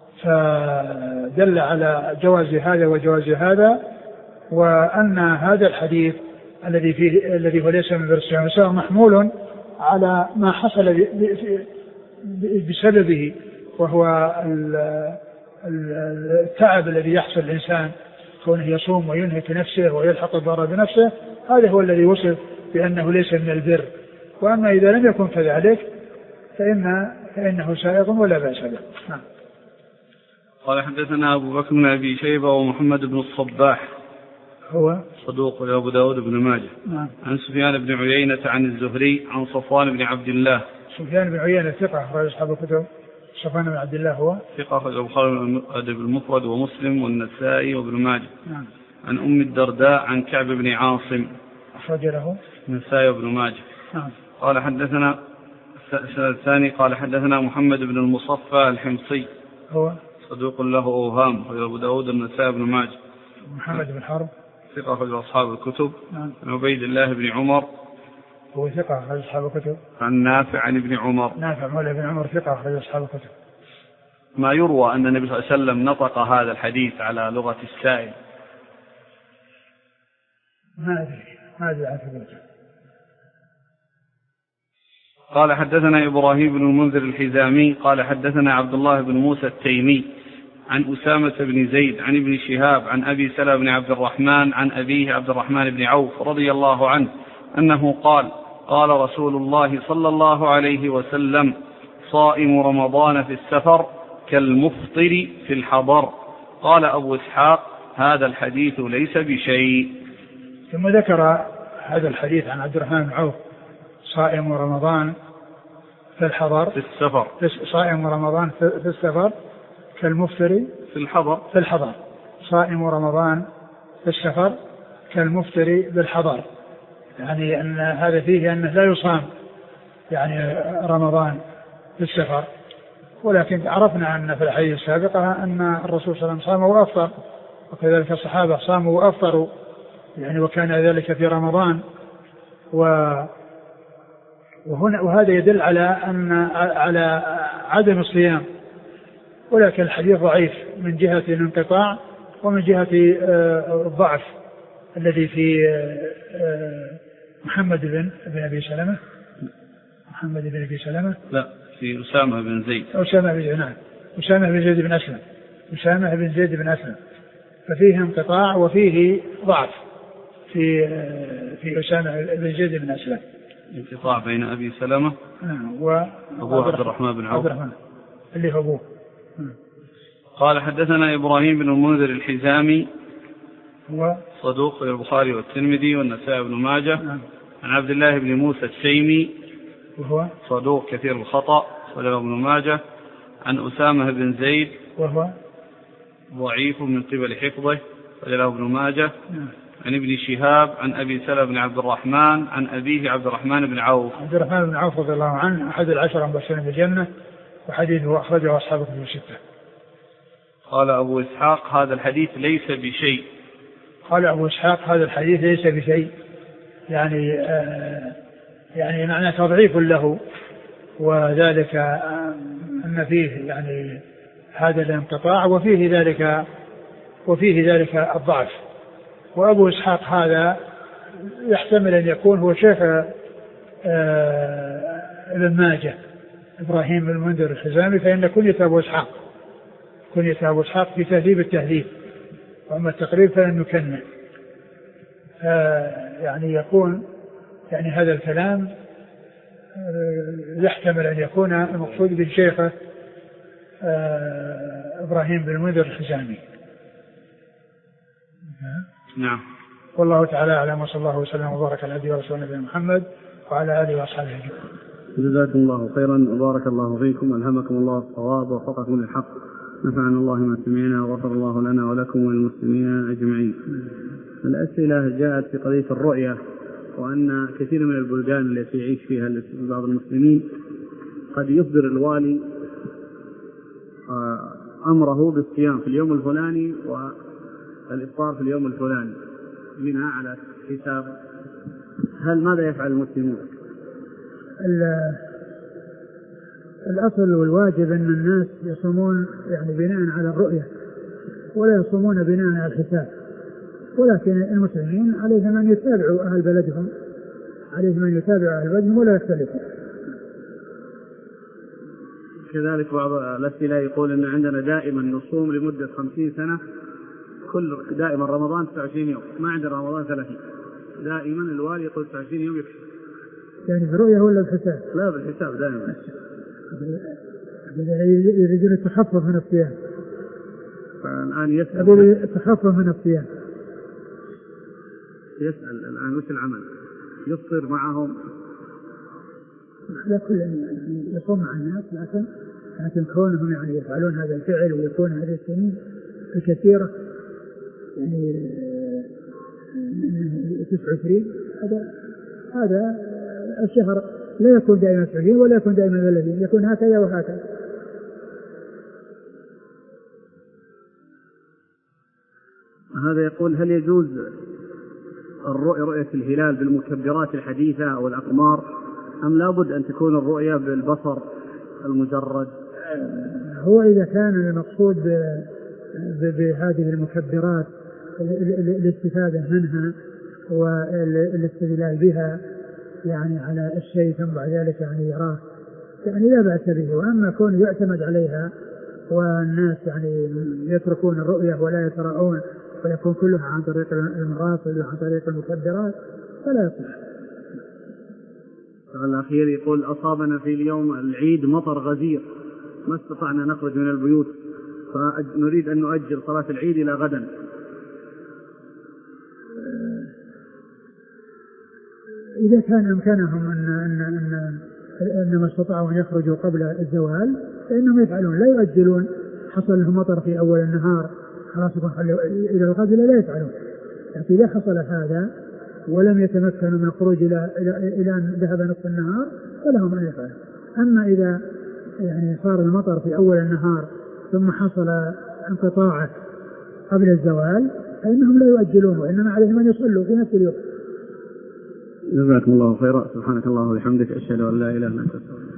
فدل على جواز هذا وجواز هذا. وأن هذا الحديث الذي فيه الذي هو ليس من بر الصيام محمول على ما حصل بسببه، وهو التعب الذي يحصل الإنسان كونه يصوم وينهك نفسه ويلحق الضرر بنفسه، هذا هو الذي وصف بأنه ليس من البر. وأما إذا لم يكن كذلك فإن فإنه سائغ ولا بأس به. نعم. قال حدثنا أبو بكر بن أبي شيبة ومحمد بن الصباح هو صدوق لأبو داود بن ماجه. نعم. عن سفيان بن عيينة عن الزهري عن صفوان بن عبد الله. سفيان بن عيينة ثقة أخرج أصحاب الكتب. صفوان بن عبد الله هو ثقة أخرج البخاري المفرد ومسلم والنسائي وابن ماجه. نعم. عن أم الدرداء عن كعب بن عاصم أخرج له النسائي وابن ماجه. نعم. قال حدثنا الثاني قال حدثنا محمد بن المصفى الحمصي هو صدوق له أوهام وأبو داود النسائي وابن ماجه. محمد بن حرب ثقة أخرج أصحاب الكتب. نعم. عن عبيد الله بن عمر هو ثقة أخرج أصحاب الكتب. عن نافع عن ابن عمر. نافع مولى بن عمر ثقة أخرج أصحاب الكتب. ما يروى أن النبي صلى الله عليه وسلم نطق هذا الحديث على لغة السائل؟ ما أدري ما أدري عن ثبوته. قال حدثنا إبراهيم بن المنذر الحزامي قال حدثنا عبد الله بن موسى التيمي عن أسامة بن زيد عن ابن شهاب عن أبي سلمة بن عبد الرحمن عن أبيه عبد الرحمن بن عوف رضي الله عنه أنه قال قال رسول الله صلى الله عليه وسلم صائم رمضان في السفر كالمفطر في الحضر. قال أبو إسحاق هذا الحديث ليس بشيء. ثم ذكر هذا الحديث عن عبد الرحمن بن عوف صائم رمضان في الحضر في السفر صائم رمضان في السفر كالمفطر في الحضر في الحضر صائم رمضان في السفر كالمفطر بالحضر، يعني أن هذا فيه أنه لا يصام يعني رمضان في السفر. ولكن عرفنا أن في الحديث السابقة أن الرسول صلى الله عليه وسلم صام وأفطر، وكذلك الصحابة صاموا وأفطروا يعني، وكان ذلك في رمضان. وهنا وهذا يدل على أن على عدم الصيام، ولكن الحديث ضعيف من جهة الانقطاع ومن جهة الضعف الذي في محمد بن بن أبي سلمة محمد بن أبي سلمة لا في أسامة بن زيد أسامة بن نعم أسامة بن زيد بن أسلم أسامة بن زيد بن أسلم ففيه انقطاع وفيه ضعف في في أسامة بن زيد بن أسلم، انقطاع بين أبي سلمة وأبو عبد الرحمن بن عوف اللي هو أبوه. قال حدثنا إبراهيم بن المنذر الحزامي هو صدوق البخاري والترمذي والنسائي بن ماجه. نعم. عن عبد الله بن موسى التيمي وهو صدوق كثير الخطأ وله ابن ماجه. عن أسامة بن زيد وهو ضعيف من قبل حفظه وله ابن ماجه. نعم. عن ابن شهاب عن أبي سلمة بن عبد الرحمن عن أبيه عبد الرحمن بن عوف عبد الرحمن بن عوف رضي الله عنه أحد العشرة المبشرين بالجنة، وحديثه أخرجه أصحاب الكتب الستة. قال أبو إسحاق هذا الحديث ليس بشيء. قال أبو إسحاق هذا الحديث ليس بشيء، يعني آه يعني معنى تضعيف له، وذلك آه أن فيه يعني هذا الانقطاع وفيه ذلك وفيه ذلك الضعف. وأبو إسحاق هذا يحتمل أن يكون هو شيخ آه ابن ماجه إبراهيم بن المنذر الحزامي، فإن كنية أبو إسحاق كنية أبو إسحاق في تهذيب التهذيب، وأما التقريب فلن نكنه. يعني يكون يعني هذا الكلام يحتمل أن يكون المقصود بالشيخ إبراهيم بن المنذر الحزامي. نعم. والله تعالى أعلم، وصلى الله وسلم وبارك على نبينا ورسولنا نبينا محمد وعلى آله وأصحابه أجمعين. جزاكم الله خيرا وبارك الله فيكم، ألهمكم الله الصواب ووفقكم للحق، نفعنا الله ما سمعنا وغفر الله لنا ولكم وللمسلمين أجمعين. الأسئلة جاءت في قضية الرؤية، وأن كثير من البلدان التي يعيش فيها بعض المسلمين قد يصدر الوالي أمره بالصيام في اليوم الفلاني والإفطار في اليوم الفلاني بناء على حساب، هل ماذا يفعل المسلمون؟ الأصل والواجب أن الناس يصومون يعني بناء على الرؤية ولا يصومون بناء على الحساب، ولكن المسلمين عليهم أن يتابعوا أهل بلدهم عليهم أن يتابعوا أهل بلدهم ولا يختلفوا. كذلك بعض الأسئلة يقول أن عندنا دائما نصوم لمدة خمسين سنة، كل دائما رمضان تسعة وعشرين يوم، ما عندنا رمضان ثلاثين، دائما الوالي يقول تسعة وعشرين يوم يكفي. يعني بالرؤية ولا بالحساب؟ لا بالحساب دائما. يريدون التخفف من الصيام. فالآن يسأل التخفف من الصيام. يسأل الآن وش العمل؟ يفطر معهم؟ لا، كل يعني يصوم مع الناس، لكن لكن كونهم يعني يفعلون هذا الفعل ويكون هذه السنين الكثيرة يعني تسعة وعشرين، هذا هذا الشهر لا يكون دائما سعودين ولا يكون دائما ثلاثين، يكون هكذا وهكذا. هذا يقول هل يجوز الرؤية رؤية الهلال بالمكبرات الحديثة أو الأقمار، أم لابد أن تكون الرؤية بالبصر المجرد؟ هو إذا كان المقصود بهذه المكبرات الاستفادة منها والاستدلال بها يعني على الشيء ثم بعد ذلك يعني يراه يعني لا بأس به. وأما كون يعتمد عليها والناس يعني يتركون الرؤية ولا يتراءون ويكون كلها عن طريق المراصد وعن طريق المكبرات فلا يصح. الأخير يقول أصابنا في اليوم العيد مطر غزير، ما استطعنا نخرج من البيوت، فنريد أن نؤجل صلاة العيد إلى غدا. إذا كان إمكانهم أن أن أن أن ما استطاعوا أن يخرجوا قبل الزوال فإنهم يفعلون، لا يؤجلون. حصل لهم مطر في أول النهار خلاص يخلوا إلى الغد، لا يفعلون. لكن إذا حصل هذا ولم يتمكنوا من الخروج إلى إلى إلى أن ذهب نصف النهار فلهم أن يفعلوا. أما إذا يعني صار المطر في أول النهار ثم حصل انقطاعه قبل الزوال فإنهم لا يؤجلون، وإنما عليهم أن يصلوا في نفس اليوم. جزاكم الله خيرا، سبحانك الله وبحمدك، أشهد أن لا إله إلا أنت.